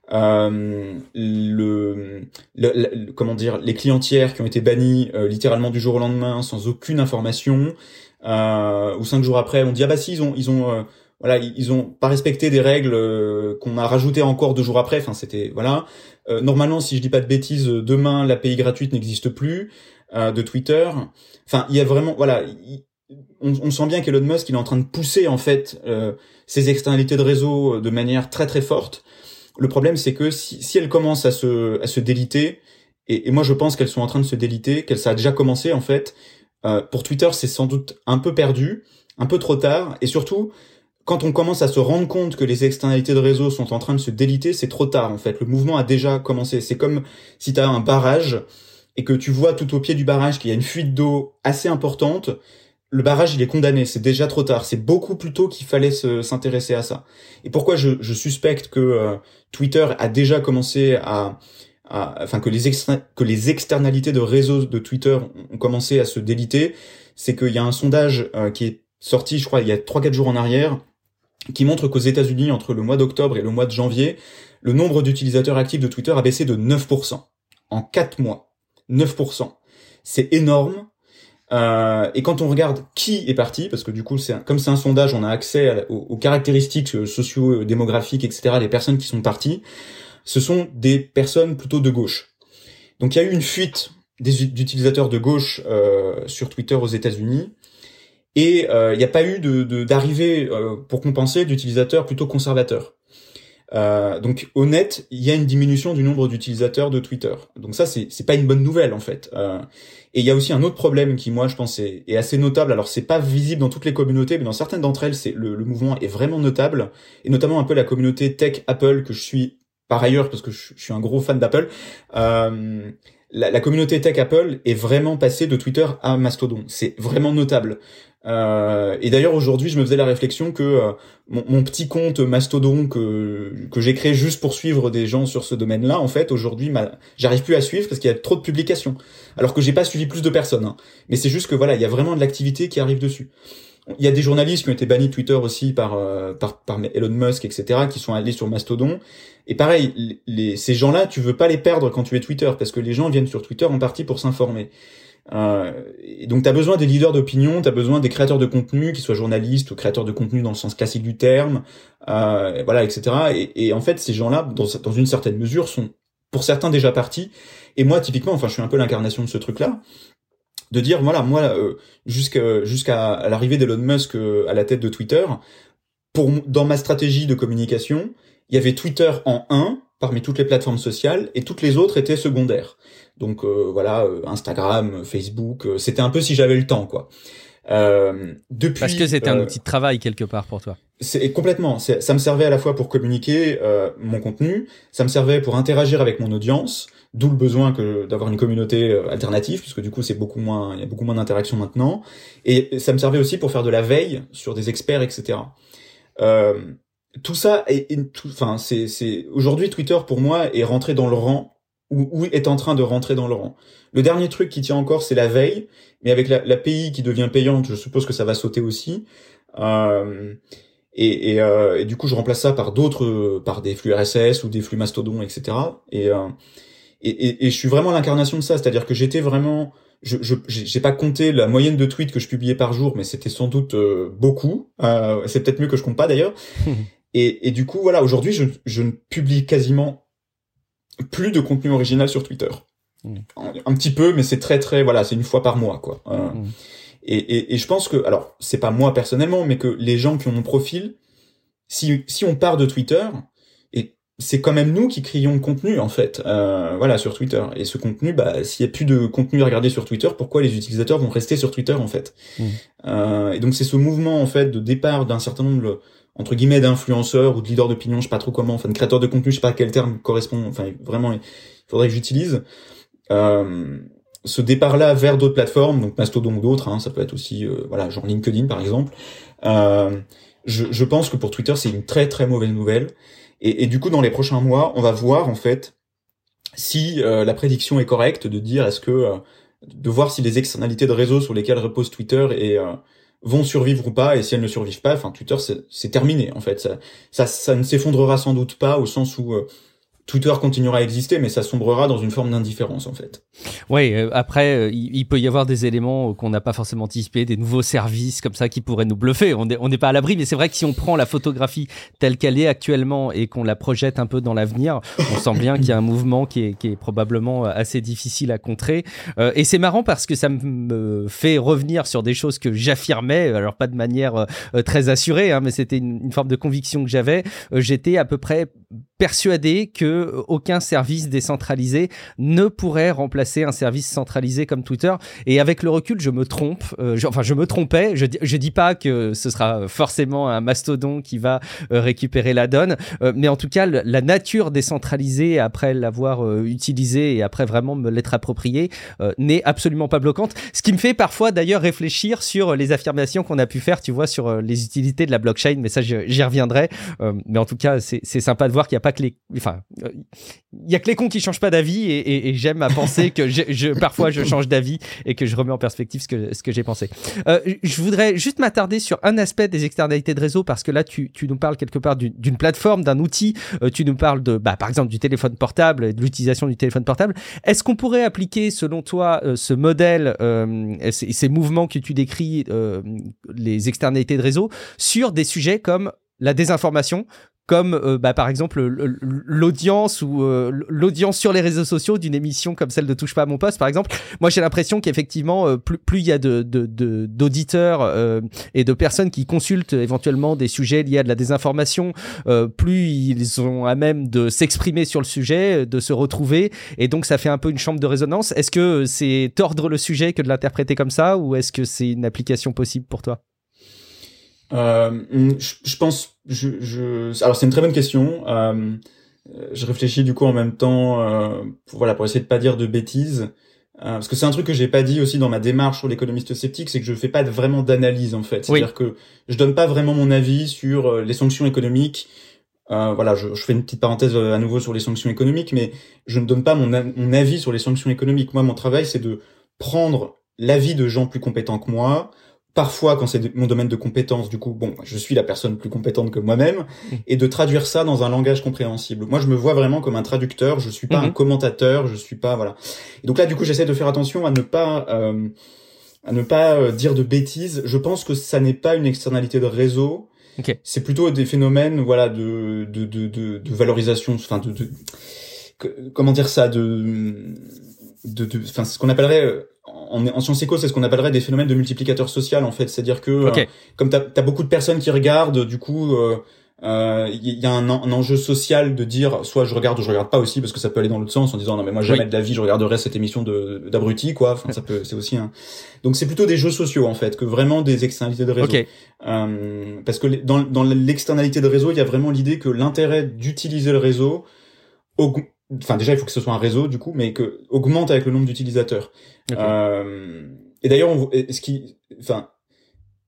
Euh, le, le, le comment dire les clients tiers qui ont été bannis euh, littéralement du jour au lendemain sans aucune information, euh, ou cinq jours après on dit ah bah si ils ont ils ont euh, voilà ils ont pas respecté des règles euh, qu'on a rajoutées encore deux jours après. Enfin c'était voilà euh, normalement si je dis pas de bêtises demain l'A P I gratuite n'existe plus euh, de Twitter. Enfin il y a vraiment voilà il, on, on sent bien qu'Elon Musk il est en train de pousser en fait euh, ces externalités de réseau de manière très très forte. Le problème, c'est que si, si elles commencent à se, à se déliter, et, et moi je pense qu'elles sont en train de se déliter, qu'elles ça a déjà commencé en fait, euh, pour Twitter c'est sans doute un peu perdu, un peu trop tard, et surtout, quand on commence à se rendre compte que les externalités de réseau sont en train de se déliter, c'est trop tard en fait, le mouvement a déjà commencé. C'est comme si tu as un barrage, et que tu vois tout au pied du barrage qu'il y a une fuite d'eau assez importante, le barrage il est condamné, c'est déjà trop tard. C'est beaucoup plus tôt qu'il fallait se, s'intéresser à ça. Et pourquoi je, je suspecte que euh, Twitter a déjà commencé à, à enfin que les extra, que les externalités de réseau de Twitter ont commencé à se déliter, c'est qu'il y a un sondage euh, qui est sorti, je crois, il y a trois quatre jours en arrière, qui montre qu'aux États-Unis, entre le mois d'octobre et le mois de janvier, le nombre d'utilisateurs actifs de Twitter a baissé de neuf pour cent en quatre mois. neuf pour cent. C'est énorme. Euh, et quand on regarde qui est parti, parce que du coup, c'est un, comme c'est un sondage, on a accès à, aux, aux caractéristiques socio-démographiques, et cetera des personnes qui sont parties, ce sont des personnes plutôt de gauche. Donc il y a eu une fuite des d'utilisateurs de gauche euh, sur Twitter aux États-Unis, et euh, il n'y a pas eu de, de d'arrivée euh, pour compenser d'utilisateurs plutôt conservateurs. Euh, donc au net, il y a une diminution du nombre d'utilisateurs de Twitter. Donc ça, c'est c'est pas une bonne nouvelle en fait. Euh, et il y a aussi un autre problème qui, moi, je pense, est, est assez notable. Alors c'est pas visible dans toutes les communautés, mais dans certaines d'entre elles, c'est le, le mouvement est vraiment notable, et notamment un peu la communauté tech Apple que je suis par ailleurs parce que je, je suis un gros fan d'Apple. Euh, la, la communauté tech Apple est vraiment passée de Twitter à Mastodon. C'est vraiment notable. Euh, et d'ailleurs aujourd'hui je me faisais la réflexion que euh, mon, mon petit compte Mastodon que que j'ai créé juste pour suivre des gens sur ce domaine-là, en fait aujourd'hui j'arrive plus à suivre parce qu'il y a trop de publications, alors que j'ai pas suivi plus de personnes, hein. Mais c'est juste que voilà, il y a vraiment de l'activité qui arrive dessus. Il y a des journalistes qui ont été bannis de Twitter aussi par euh, par par Elon Musk, et cetera, qui sont allés sur Mastodon. Et pareil, les, les ces gens-là, tu veux pas les perdre quand tu es Twitter, parce que les gens viennent sur Twitter en partie pour s'informer. Euh, et donc t'as besoin des leaders d'opinion, t'as besoin des créateurs de contenu, qu'ils soient journalistes ou créateurs de contenu dans le sens classique du terme, euh, voilà, et cetera. Et, et en fait, ces gens-là, dans, dans une certaine mesure, sont pour certains déjà partis. Et moi, typiquement, enfin, je suis un peu l'incarnation de ce truc-là, de dire voilà, moi, euh, jusqu'à jusqu'à l'arrivée d'Elon Musk euh, à la tête de Twitter, pour dans ma stratégie de communication, il y avait Twitter en un parmi toutes les plateformes sociales, et toutes les autres étaient secondaires. Donc euh, voilà, euh, Instagram, Facebook, euh, c'était un peu si j'avais le temps, quoi. Euh, depuis, Parce que c'était euh, un outil de travail quelque part pour toi. C'est complètement. C'est, ça me servait à la fois pour communiquer euh, mon contenu, ça me servait pour interagir avec mon audience, d'où le besoin que d'avoir une communauté euh, alternative, puisque du coup c'est beaucoup moins, il y a beaucoup moins d'interactions maintenant. Et ça me servait aussi pour faire de la veille sur des experts, et cetera. Euh, tout ça est, est tout, enfin c'est, c'est aujourd'hui Twitter pour moi est rentré dans le rang. Ou, ou est en train de rentrer dans le rang. Le dernier truc qui tient encore, c'est la veille, mais avec la, l'A P I qui devient payante, je suppose que ça va sauter aussi. Euh, et, et, euh, et du coup, je remplace ça par d'autres, par des flux R S S ou des flux Mastodon, et cetera. Et, euh, et, et, et je suis vraiment l'incarnation de ça, c'est-à-dire que j'étais vraiment, je, je, j'ai pas compté la moyenne de tweets que je publiais par jour, mais c'était sans doute euh, beaucoup. Euh, c'est peut-être mieux que je compte pas d'ailleurs. et, et du coup, voilà, aujourd'hui, je, je ne publie quasiment plus de contenu original sur Twitter. Mmh. Un, un petit peu, mais c'est très très, voilà, c'est une fois par mois, quoi. Euh, mmh. Et, et, et je pense que, alors, c'est pas moi personnellement, mais que les gens qui ont mon profil, si, si on part de Twitter, et c'est quand même nous qui créons le contenu, en fait, euh, voilà, sur Twitter. Et ce contenu, bah, s'il y a plus de contenu à regarder sur Twitter, pourquoi les utilisateurs vont rester sur Twitter, en fait? Mmh. Euh, et donc, c'est ce mouvement, en fait, de départ d'un certain nombre, entre guillemets, d'influenceurs ou de leaders d'opinion, je sais pas trop comment, enfin, de créateurs de contenu, je sais pas à quel terme correspond, enfin, vraiment, il faudrait que j'utilise. Euh, ce départ-là vers d'autres plateformes, donc Mastodon ou d'autres, hein, ça peut être aussi, euh, voilà, genre LinkedIn par exemple. Euh, je, je pense que pour Twitter, c'est une très très mauvaise nouvelle. Et, et du coup, dans les prochains mois, on va voir en fait si euh, la prédiction est correcte, de dire est-ce que, euh, de voir si les externalités de réseau sur lesquelles repose Twitter et euh, vont survivre ou pas. Et si elles ne survivent pas, enfin Twitter, c'est, c'est terminé en fait. Ça, ça, ça ne s'effondrera sans doute pas au sens où euh, Twitter continuera à exister, mais ça sombrera dans une forme d'indifférence, en fait. Oui, euh, après, euh, il, il peut y avoir des éléments qu'on n'a pas forcément anticipés, des nouveaux services comme ça qui pourraient nous bluffer. On n'est on n'est pas à l'abri, mais c'est vrai que si on prend la photographie telle qu'elle est actuellement et qu'on la projette un peu dans l'avenir, on sent bien qu'il y a un mouvement qui est, qui est probablement assez difficile à contrer. Euh, et c'est marrant parce que ça me fait revenir sur des choses que j'affirmais, alors pas de manière euh, très assurée, hein, mais c'était une, une forme de conviction que j'avais. Euh, j'étais à peu près persuadé que aucun service décentralisé ne pourrait remplacer un service centralisé comme Twitter. Et avec le recul, je me trompe. Euh, je, enfin, je me trompais. Je, je dis pas que ce sera forcément un mastodon qui va euh, récupérer la donne, euh, mais en tout cas, le, la nature décentralisée après l'avoir euh, utilisée et après vraiment me l'être appropriée euh, n'est absolument pas bloquante. Ce qui me fait parfois d'ailleurs réfléchir sur les affirmations qu'on a pu faire, tu vois, sur euh, les utilités de la blockchain. Mais ça, j'y reviendrai. Euh, mais en tout cas, c'est, c'est sympa de voir qu'il n'y a pas que les, enfin, il euh, y a que les cons qui changent pas d'avis et, et, et j'aime à penser que je, je, parfois je change d'avis et que je remets en perspective ce que, ce que j'ai pensé. Euh, je voudrais juste m'attarder sur un aspect des externalités de réseau parce que là, tu, tu nous parles quelque part d'une, d'une plateforme, d'un outil. Euh, tu nous parles de, bah, par exemple, du téléphone portable et de l'utilisation du téléphone portable. Est-ce qu'on pourrait appliquer, selon toi, euh, ce modèle, euh, ces, ces mouvements que tu décris, euh, les externalités de réseau, sur des sujets comme la désinformation, comme euh, bah, par exemple l'audience ou euh, l'audience sur les réseaux sociaux d'une émission comme celle de Touche pas à mon poste, par exemple. Moi, j'ai l'impression qu'effectivement, euh, plus plus il y a de, de, de d'auditeurs euh, et de personnes qui consultent éventuellement des sujets liés à de la désinformation, euh, plus ils sont à même de s'exprimer sur le sujet, de se retrouver, et donc ça fait un peu une chambre de résonance. Est-ce que c'est tordre le sujet que de l'interpréter comme ça, ou est-ce que c'est une application possible pour toi ? Euh, je, je pense, je, je, alors c'est une très bonne question. Euh, je réfléchis du coup en même temps, euh, pour, voilà, pour essayer de pas dire de bêtises, euh, parce que c'est un truc que j'ai pas dit aussi dans ma démarche sur l'économiste sceptique, c'est que je fais pas vraiment d'analyse en fait. C'est-à-dire oui. que je donne pas vraiment mon avis sur euh, les sanctions économiques. Euh, voilà, je, je fais une petite parenthèse à nouveau sur les sanctions économiques, mais je ne donne pas mon, mon avis sur les sanctions économiques. Moi, mon travail, c'est de prendre l'avis de gens plus compétents que moi. Parfois, quand c'est mon domaine de compétence, du coup, bon, je suis la personne plus compétente que moi-même, et de traduire ça dans un langage compréhensible. Moi, je me vois vraiment comme un traducteur, je suis pas mm-hmm. un commentateur, je suis pas, voilà. Et donc là, du coup, j'essaie de faire attention à ne pas, euh, à ne pas euh, dire de bêtises. Je pense que ça n'est pas une externalité de réseau. Okay. C'est plutôt des phénomènes, voilà, de, de, de, de, de valorisation, enfin, de, de, que, comment dire ça, de, de, de, enfin, ce qu'on appellerait, En, en sciences éco, c'est ce qu'on appellerait des phénomènes de multiplicateur social, en fait. C'est-à-dire que, okay. euh, comme t'as, t'as beaucoup de personnes qui regardent, du coup, il euh, euh, y a un, un enjeu social de dire, soit je regarde ou je regarde pas aussi, parce que ça peut aller dans l'autre sens, en disant, non, mais moi, jamais oui. de la vie, je regarderai cette émission de, d'abruti, quoi. Enfin, ça peut, c'est aussi un, donc c'est plutôt des jeux sociaux, en fait, que vraiment des externalités de réseau. Okay. Euh, parce que dans, dans l'externalité de réseau, il y a vraiment l'idée que l'intérêt d'utiliser le réseau augmente. Enfin, déjà, il faut que ce soit un réseau, du coup, mais que augmente avec le nombre d'utilisateurs. Okay. Euh, et d'ailleurs, on, ce qui, enfin,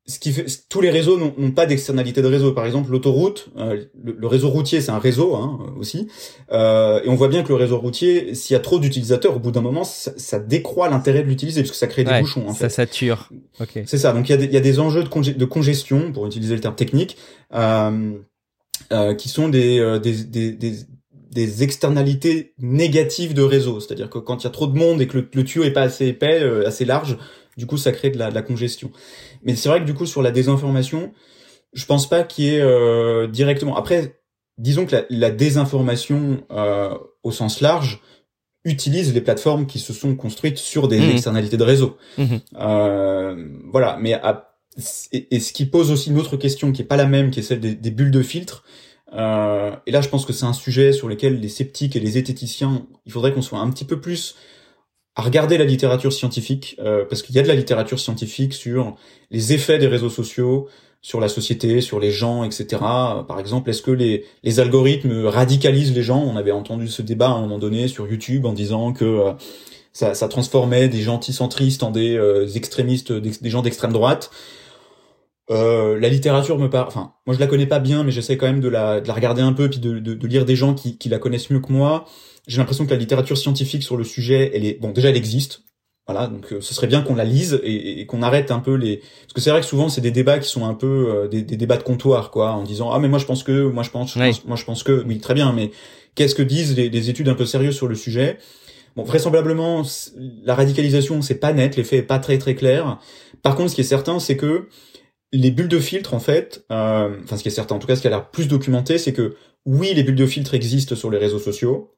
ce qui fait, tous les réseaux n'ont, n'ont pas d'externalité de réseau. Par exemple, l'autoroute, euh, le, le réseau routier, c'est un réseau hein, aussi, euh, et on voit bien que le réseau routier, s'il y a trop d'utilisateurs, au bout d'un moment, ça, ça décroît l'intérêt de l'utiliser parce que ça crée des ouais, bouchons. En ça fait. sature. Ok. C'est ça. Donc il y a des, il y a des enjeux de, congé, de congestion, pour utiliser le terme technique, euh, euh, qui sont des, euh, des, des, des des externalités négatives de réseau. C'est-à-dire que quand il y a trop de monde et que le, le tuyau est pas assez épais, euh, assez large, du coup, ça crée de la, de la congestion. Mais c'est vrai que du coup, sur la désinformation, je pense pas qu'il y ait euh, directement... Après, disons que la, la désinformation, euh, au sens large, utilise les plateformes qui se sont construites sur des mmh. externalités de réseau. Mmh. Euh, voilà. Mais à, et, et ce qui pose aussi une autre question qui est pas la même, qui est celle des, des bulles de filtre. Euh, et là, je pense que c'est un sujet sur lequel les sceptiques et les zététiciens, il faudrait qu'on soit un petit peu plus à regarder la littérature scientifique, euh, parce qu'il y a de la littérature scientifique sur les effets des réseaux sociaux, sur la société, sur les gens, et cetera. Par exemple, est-ce que les, les algorithmes radicalisent les gens ? On avait entendu ce débat à un moment donné sur YouTube en disant que euh, ça, ça transformait des gentils centristes en des euh, extrémistes, des, des gens d'extrême droite. Euh, la littérature me parle, enfin, moi je la connais pas bien, mais j'essaie quand même de la, de la regarder un peu, puis de, de, de lire des gens qui, qui la connaissent mieux que moi. J'ai l'impression que la littérature scientifique sur le sujet, elle est, bon, déjà elle existe, voilà, donc euh, ce serait bien qu'on la lise et, et qu'on arrête un peu les, parce que c'est vrai que souvent c'est des débats qui sont un peu euh, des, des débats de comptoir, quoi, en disant ah mais moi je pense que, moi je pense, je pense moi je pense que, oui très bien, mais qu'est-ce que disent les, les études un peu sérieuses sur le sujet ? Bon, vraisemblablement, la radicalisation c'est pas net, l'effet est pas très très clair. Par contre, ce qui est certain, c'est que les bulles de filtre, en fait, euh, enfin ce qui est certain, en tout cas ce qui a l'air plus documenté, c'est que oui, les bulles de filtre existent sur les réseaux sociaux.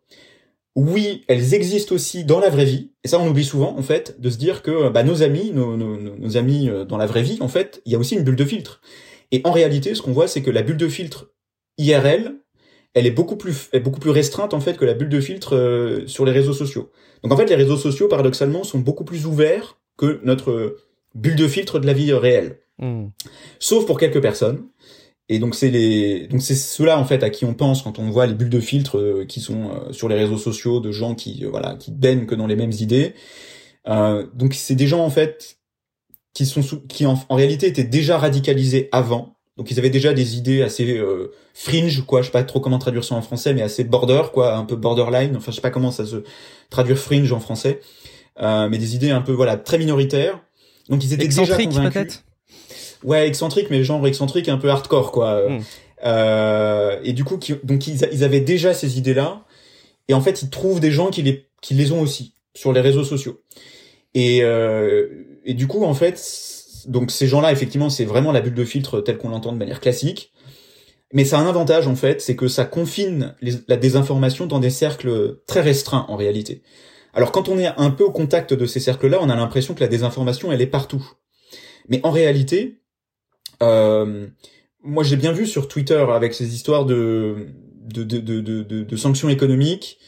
Oui, elles existent aussi dans la vraie vie. Et ça, on oublie souvent, en fait, de se dire que bah, nos amis, nos, nos, nos amis dans la vraie vie, en fait, il y a aussi une bulle de filtre. Et en réalité, ce qu'on voit, c'est que la bulle de filtre I R L, elle est beaucoup plus, est beaucoup plus restreinte, en fait, que la bulle de filtre euh, sur les réseaux sociaux. Donc, en fait, les réseaux sociaux, paradoxalement, sont beaucoup plus ouverts que notre bulle de filtre de la vie réelle. Mmh. Sauf pour quelques personnes. Et donc c'est les donc c'est ceux-là en fait à qui on pense quand on voit les bulles de filtre euh, qui sont euh, sur les réseaux sociaux de gens qui euh, voilà qui baignent que dans les mêmes idées. Euh, donc c'est des gens en fait qui sont sous, qui en, en réalité étaient déjà radicalisés avant. Donc ils avaient déjà des idées assez euh, fringe quoi, je sais pas trop comment traduire ça en français, mais assez border quoi, un peu borderline. Enfin je sais pas comment ça se traduire fringe en français, euh, mais des idées un peu voilà très minoritaires. Donc ils étaient excentrique, déjà convaincus. Peut-être Ouais, excentrique, mais genre excentrique un peu hardcore, quoi. Mm. Euh, et du coup, qui, donc ils, ils avaient déjà ces idées-là, et en fait, ils trouvent des gens qui les, qui les ont aussi sur les réseaux sociaux. Et, euh, et du coup, en fait, donc ces gens-là, effectivement, c'est vraiment la bulle de filtre telle qu'on l'entend de manière classique. Mais ça a un avantage, en fait, c'est que ça confine les, la désinformation dans des cercles très restreints, en réalité. Alors, quand on est un peu au contact de ces cercles-là, on a l'impression que la désinformation, elle est partout. Mais en réalité, Euh, moi, j'ai bien vu sur Twitter avec ces histoires de de de de de, de sanctions économiques.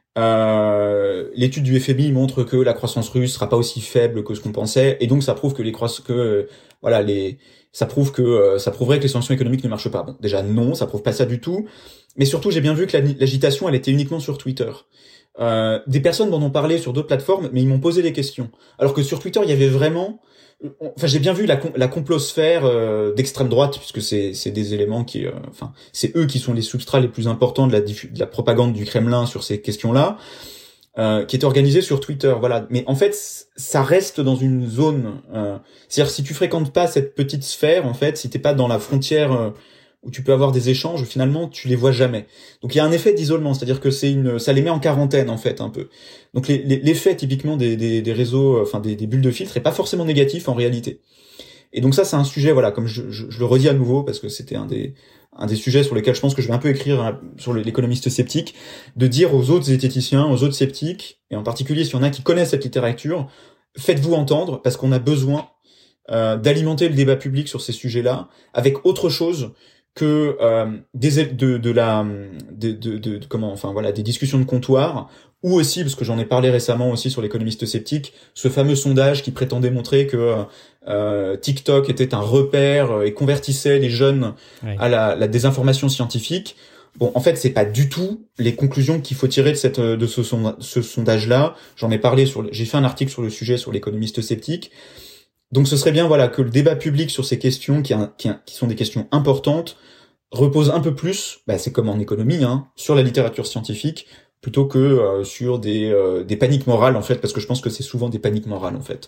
Euh, l'étude du F M I montre que la croissance russe sera pas aussi faible que ce qu'on pensait, et donc ça prouve que les croiss que euh, voilà les ça prouve que euh, ça prouverait que les sanctions économiques ne marchent pas. Bon, déjà non, ça prouve pas ça du tout. Mais surtout, j'ai bien vu que la, l'agitation, elle était uniquement sur Twitter. Euh, des personnes m'en ont parlé sur d'autres plateformes, mais ils m'ont posé des questions. Alors que sur Twitter, il y avait vraiment Enfin, j'ai bien vu la, la complosphère euh, d'extrême droite, puisque c'est, c'est des éléments qui, euh, enfin, c'est eux qui sont les substrats les plus importants de la, diffu- de la propagande du Kremlin sur ces questions-là, euh, qui est organisée sur Twitter. Voilà. Mais en fait, ça reste dans une zone. Euh, c'est-à-dire, si tu fréquentes pas cette petite sphère, en fait, si t'es pas dans la frontière euh, où tu peux avoir des échanges, finalement, tu les vois jamais. Donc, il y a un effet d'isolement, c'est-à-dire que c'est une, ça les met en quarantaine, en fait, un peu. Donc, les, les, l'effet, typiquement, des, des, des réseaux, enfin, des, des bulles de filtre est pas forcément négatif, en réalité. Et donc, ça, c'est un sujet, voilà, comme je, je, je le redis à nouveau, parce que c'était un des, un des sujets sur lesquels je pense que je vais un peu écrire hein, sur l'économiste sceptique, de dire aux autres zététiciens, aux autres sceptiques, et en particulier s'il y en a qui connaissent cette littérature, faites-vous entendre, parce qu'on a besoin euh, d'alimenter le débat public sur ces sujets-là, avec autre chose que euh, des de de la de, de de de comment enfin voilà des discussions de comptoir, ou aussi parce que j'en ai parlé récemment aussi sur l'économiste sceptique, ce fameux sondage qui prétendait montrer que euh, TikTok était un repère et convertissait les jeunes oui. à la, la désinformation scientifique. Bon, en fait, c'est pas du tout les conclusions qu'il faut tirer de cette de ce, son, ce sondage-là. J'en ai parlé sur, j'ai fait un article sur le sujet sur l'économiste sceptique. donc ce serait bien voilà que le débat public sur ces questions qui, qui, qui sont des questions importantes repose un peu plus, bah, c'est comme en économie, hein, sur la littérature scientifique plutôt que euh, sur des, euh, des paniques morales en fait, parce que je pense que c'est souvent des paniques morales en fait.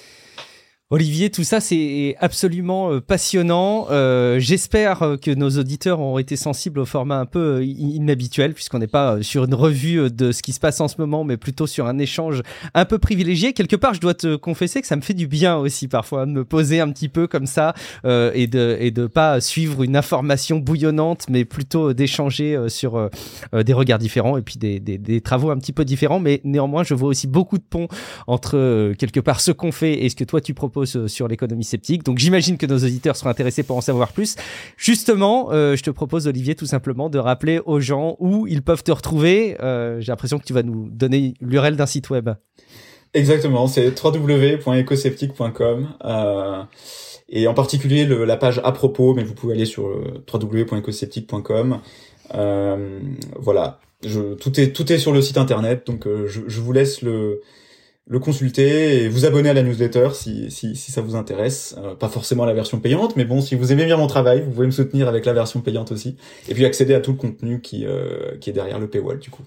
Olivier, tout ça, c'est absolument euh, passionnant. Euh, j'espère que nos auditeurs ont été sensibles au format un peu euh, inhabituel, puisqu'on n'est pas sur une revue de ce qui se passe en ce moment, mais plutôt sur un échange un peu privilégié. Quelque part, je dois te confesser que ça me fait du bien aussi parfois de me poser un petit peu comme ça euh, et de et de pas suivre une information bouillonnante, mais plutôt d'échanger euh, sur euh, des regards différents et puis des, des, des travaux un petit peu différents. Mais néanmoins, je vois aussi beaucoup de ponts entre euh, quelque part ce qu'on fait et ce que toi tu proposes sur l'économie sceptique. Donc j'imagine que nos auditeurs seront intéressés pour en savoir plus. Justement, euh, je te propose, Olivier, tout simplement de rappeler aux gens où ils peuvent te retrouver. Euh, j'ai l'impression que tu vas nous donner l'U R L d'un site web. Exactement, c'est w w w point ecosceptique point com euh, et en particulier le, la page à propos, mais vous pouvez aller sur w w w point ecosceptique point com. Euh, voilà, je, tout est tout est sur le site internet, donc euh, je, je vous laisse le le consulter et vous abonner à la newsletter si si si ça vous intéresse, euh, pas forcément la version payante, mais bon, si vous aimez bien mon travail, vous pouvez me soutenir avec la version payante aussi, et puis accéder à tout le contenu qui euh, qui est derrière le paywall du coup.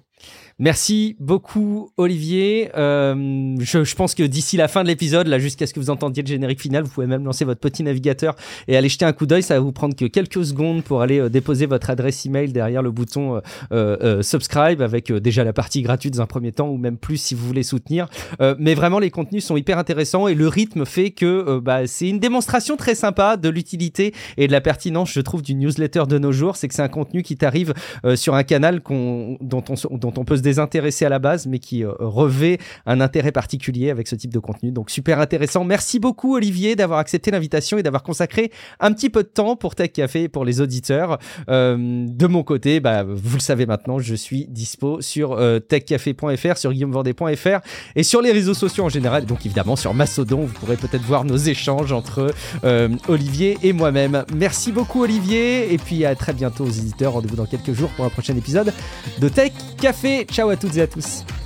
Merci beaucoup, Olivier. Euh, je, je pense que d'ici la fin de l'épisode, là, jusqu'à ce que vous entendiez le générique final, vous pouvez même lancer votre petit navigateur et aller jeter un coup d'œil. Ça va vous prendre que quelques secondes pour aller euh, déposer votre adresse email derrière le bouton euh, euh, subscribe, avec euh, déjà la partie gratuite dans un premier temps, ou même plus si vous voulez soutenir. Euh, mais vraiment, les contenus sont hyper intéressants et le rythme fait que euh, bah, c'est une démonstration très sympa de l'utilité et de la pertinence, je trouve, du newsletter de nos jours. C'est que c'est un contenu qui t'arrive euh, sur un canal qu'on, dont, on, dont on peut se désintéressé à la base, mais qui euh, revêt un intérêt particulier avec ce type de contenu. Donc super intéressant. Merci beaucoup, Olivier, d'avoir accepté l'invitation et d'avoir consacré un petit peu de temps pour Tech Café et pour les auditeurs. Euh, de mon côté, bah, vous le savez maintenant, je suis dispo sur euh, tech café point f r, sur guillaume vendée point f r et sur les réseaux sociaux en général. Donc évidemment sur Mastodon, vous pourrez peut-être voir nos échanges entre euh, Olivier et moi-même. Merci beaucoup, Olivier, et puis à très bientôt aux éditeurs. Rendez-vous dans quelques jours pour un prochain épisode de Tech Café. Ciao à toutes et à tous.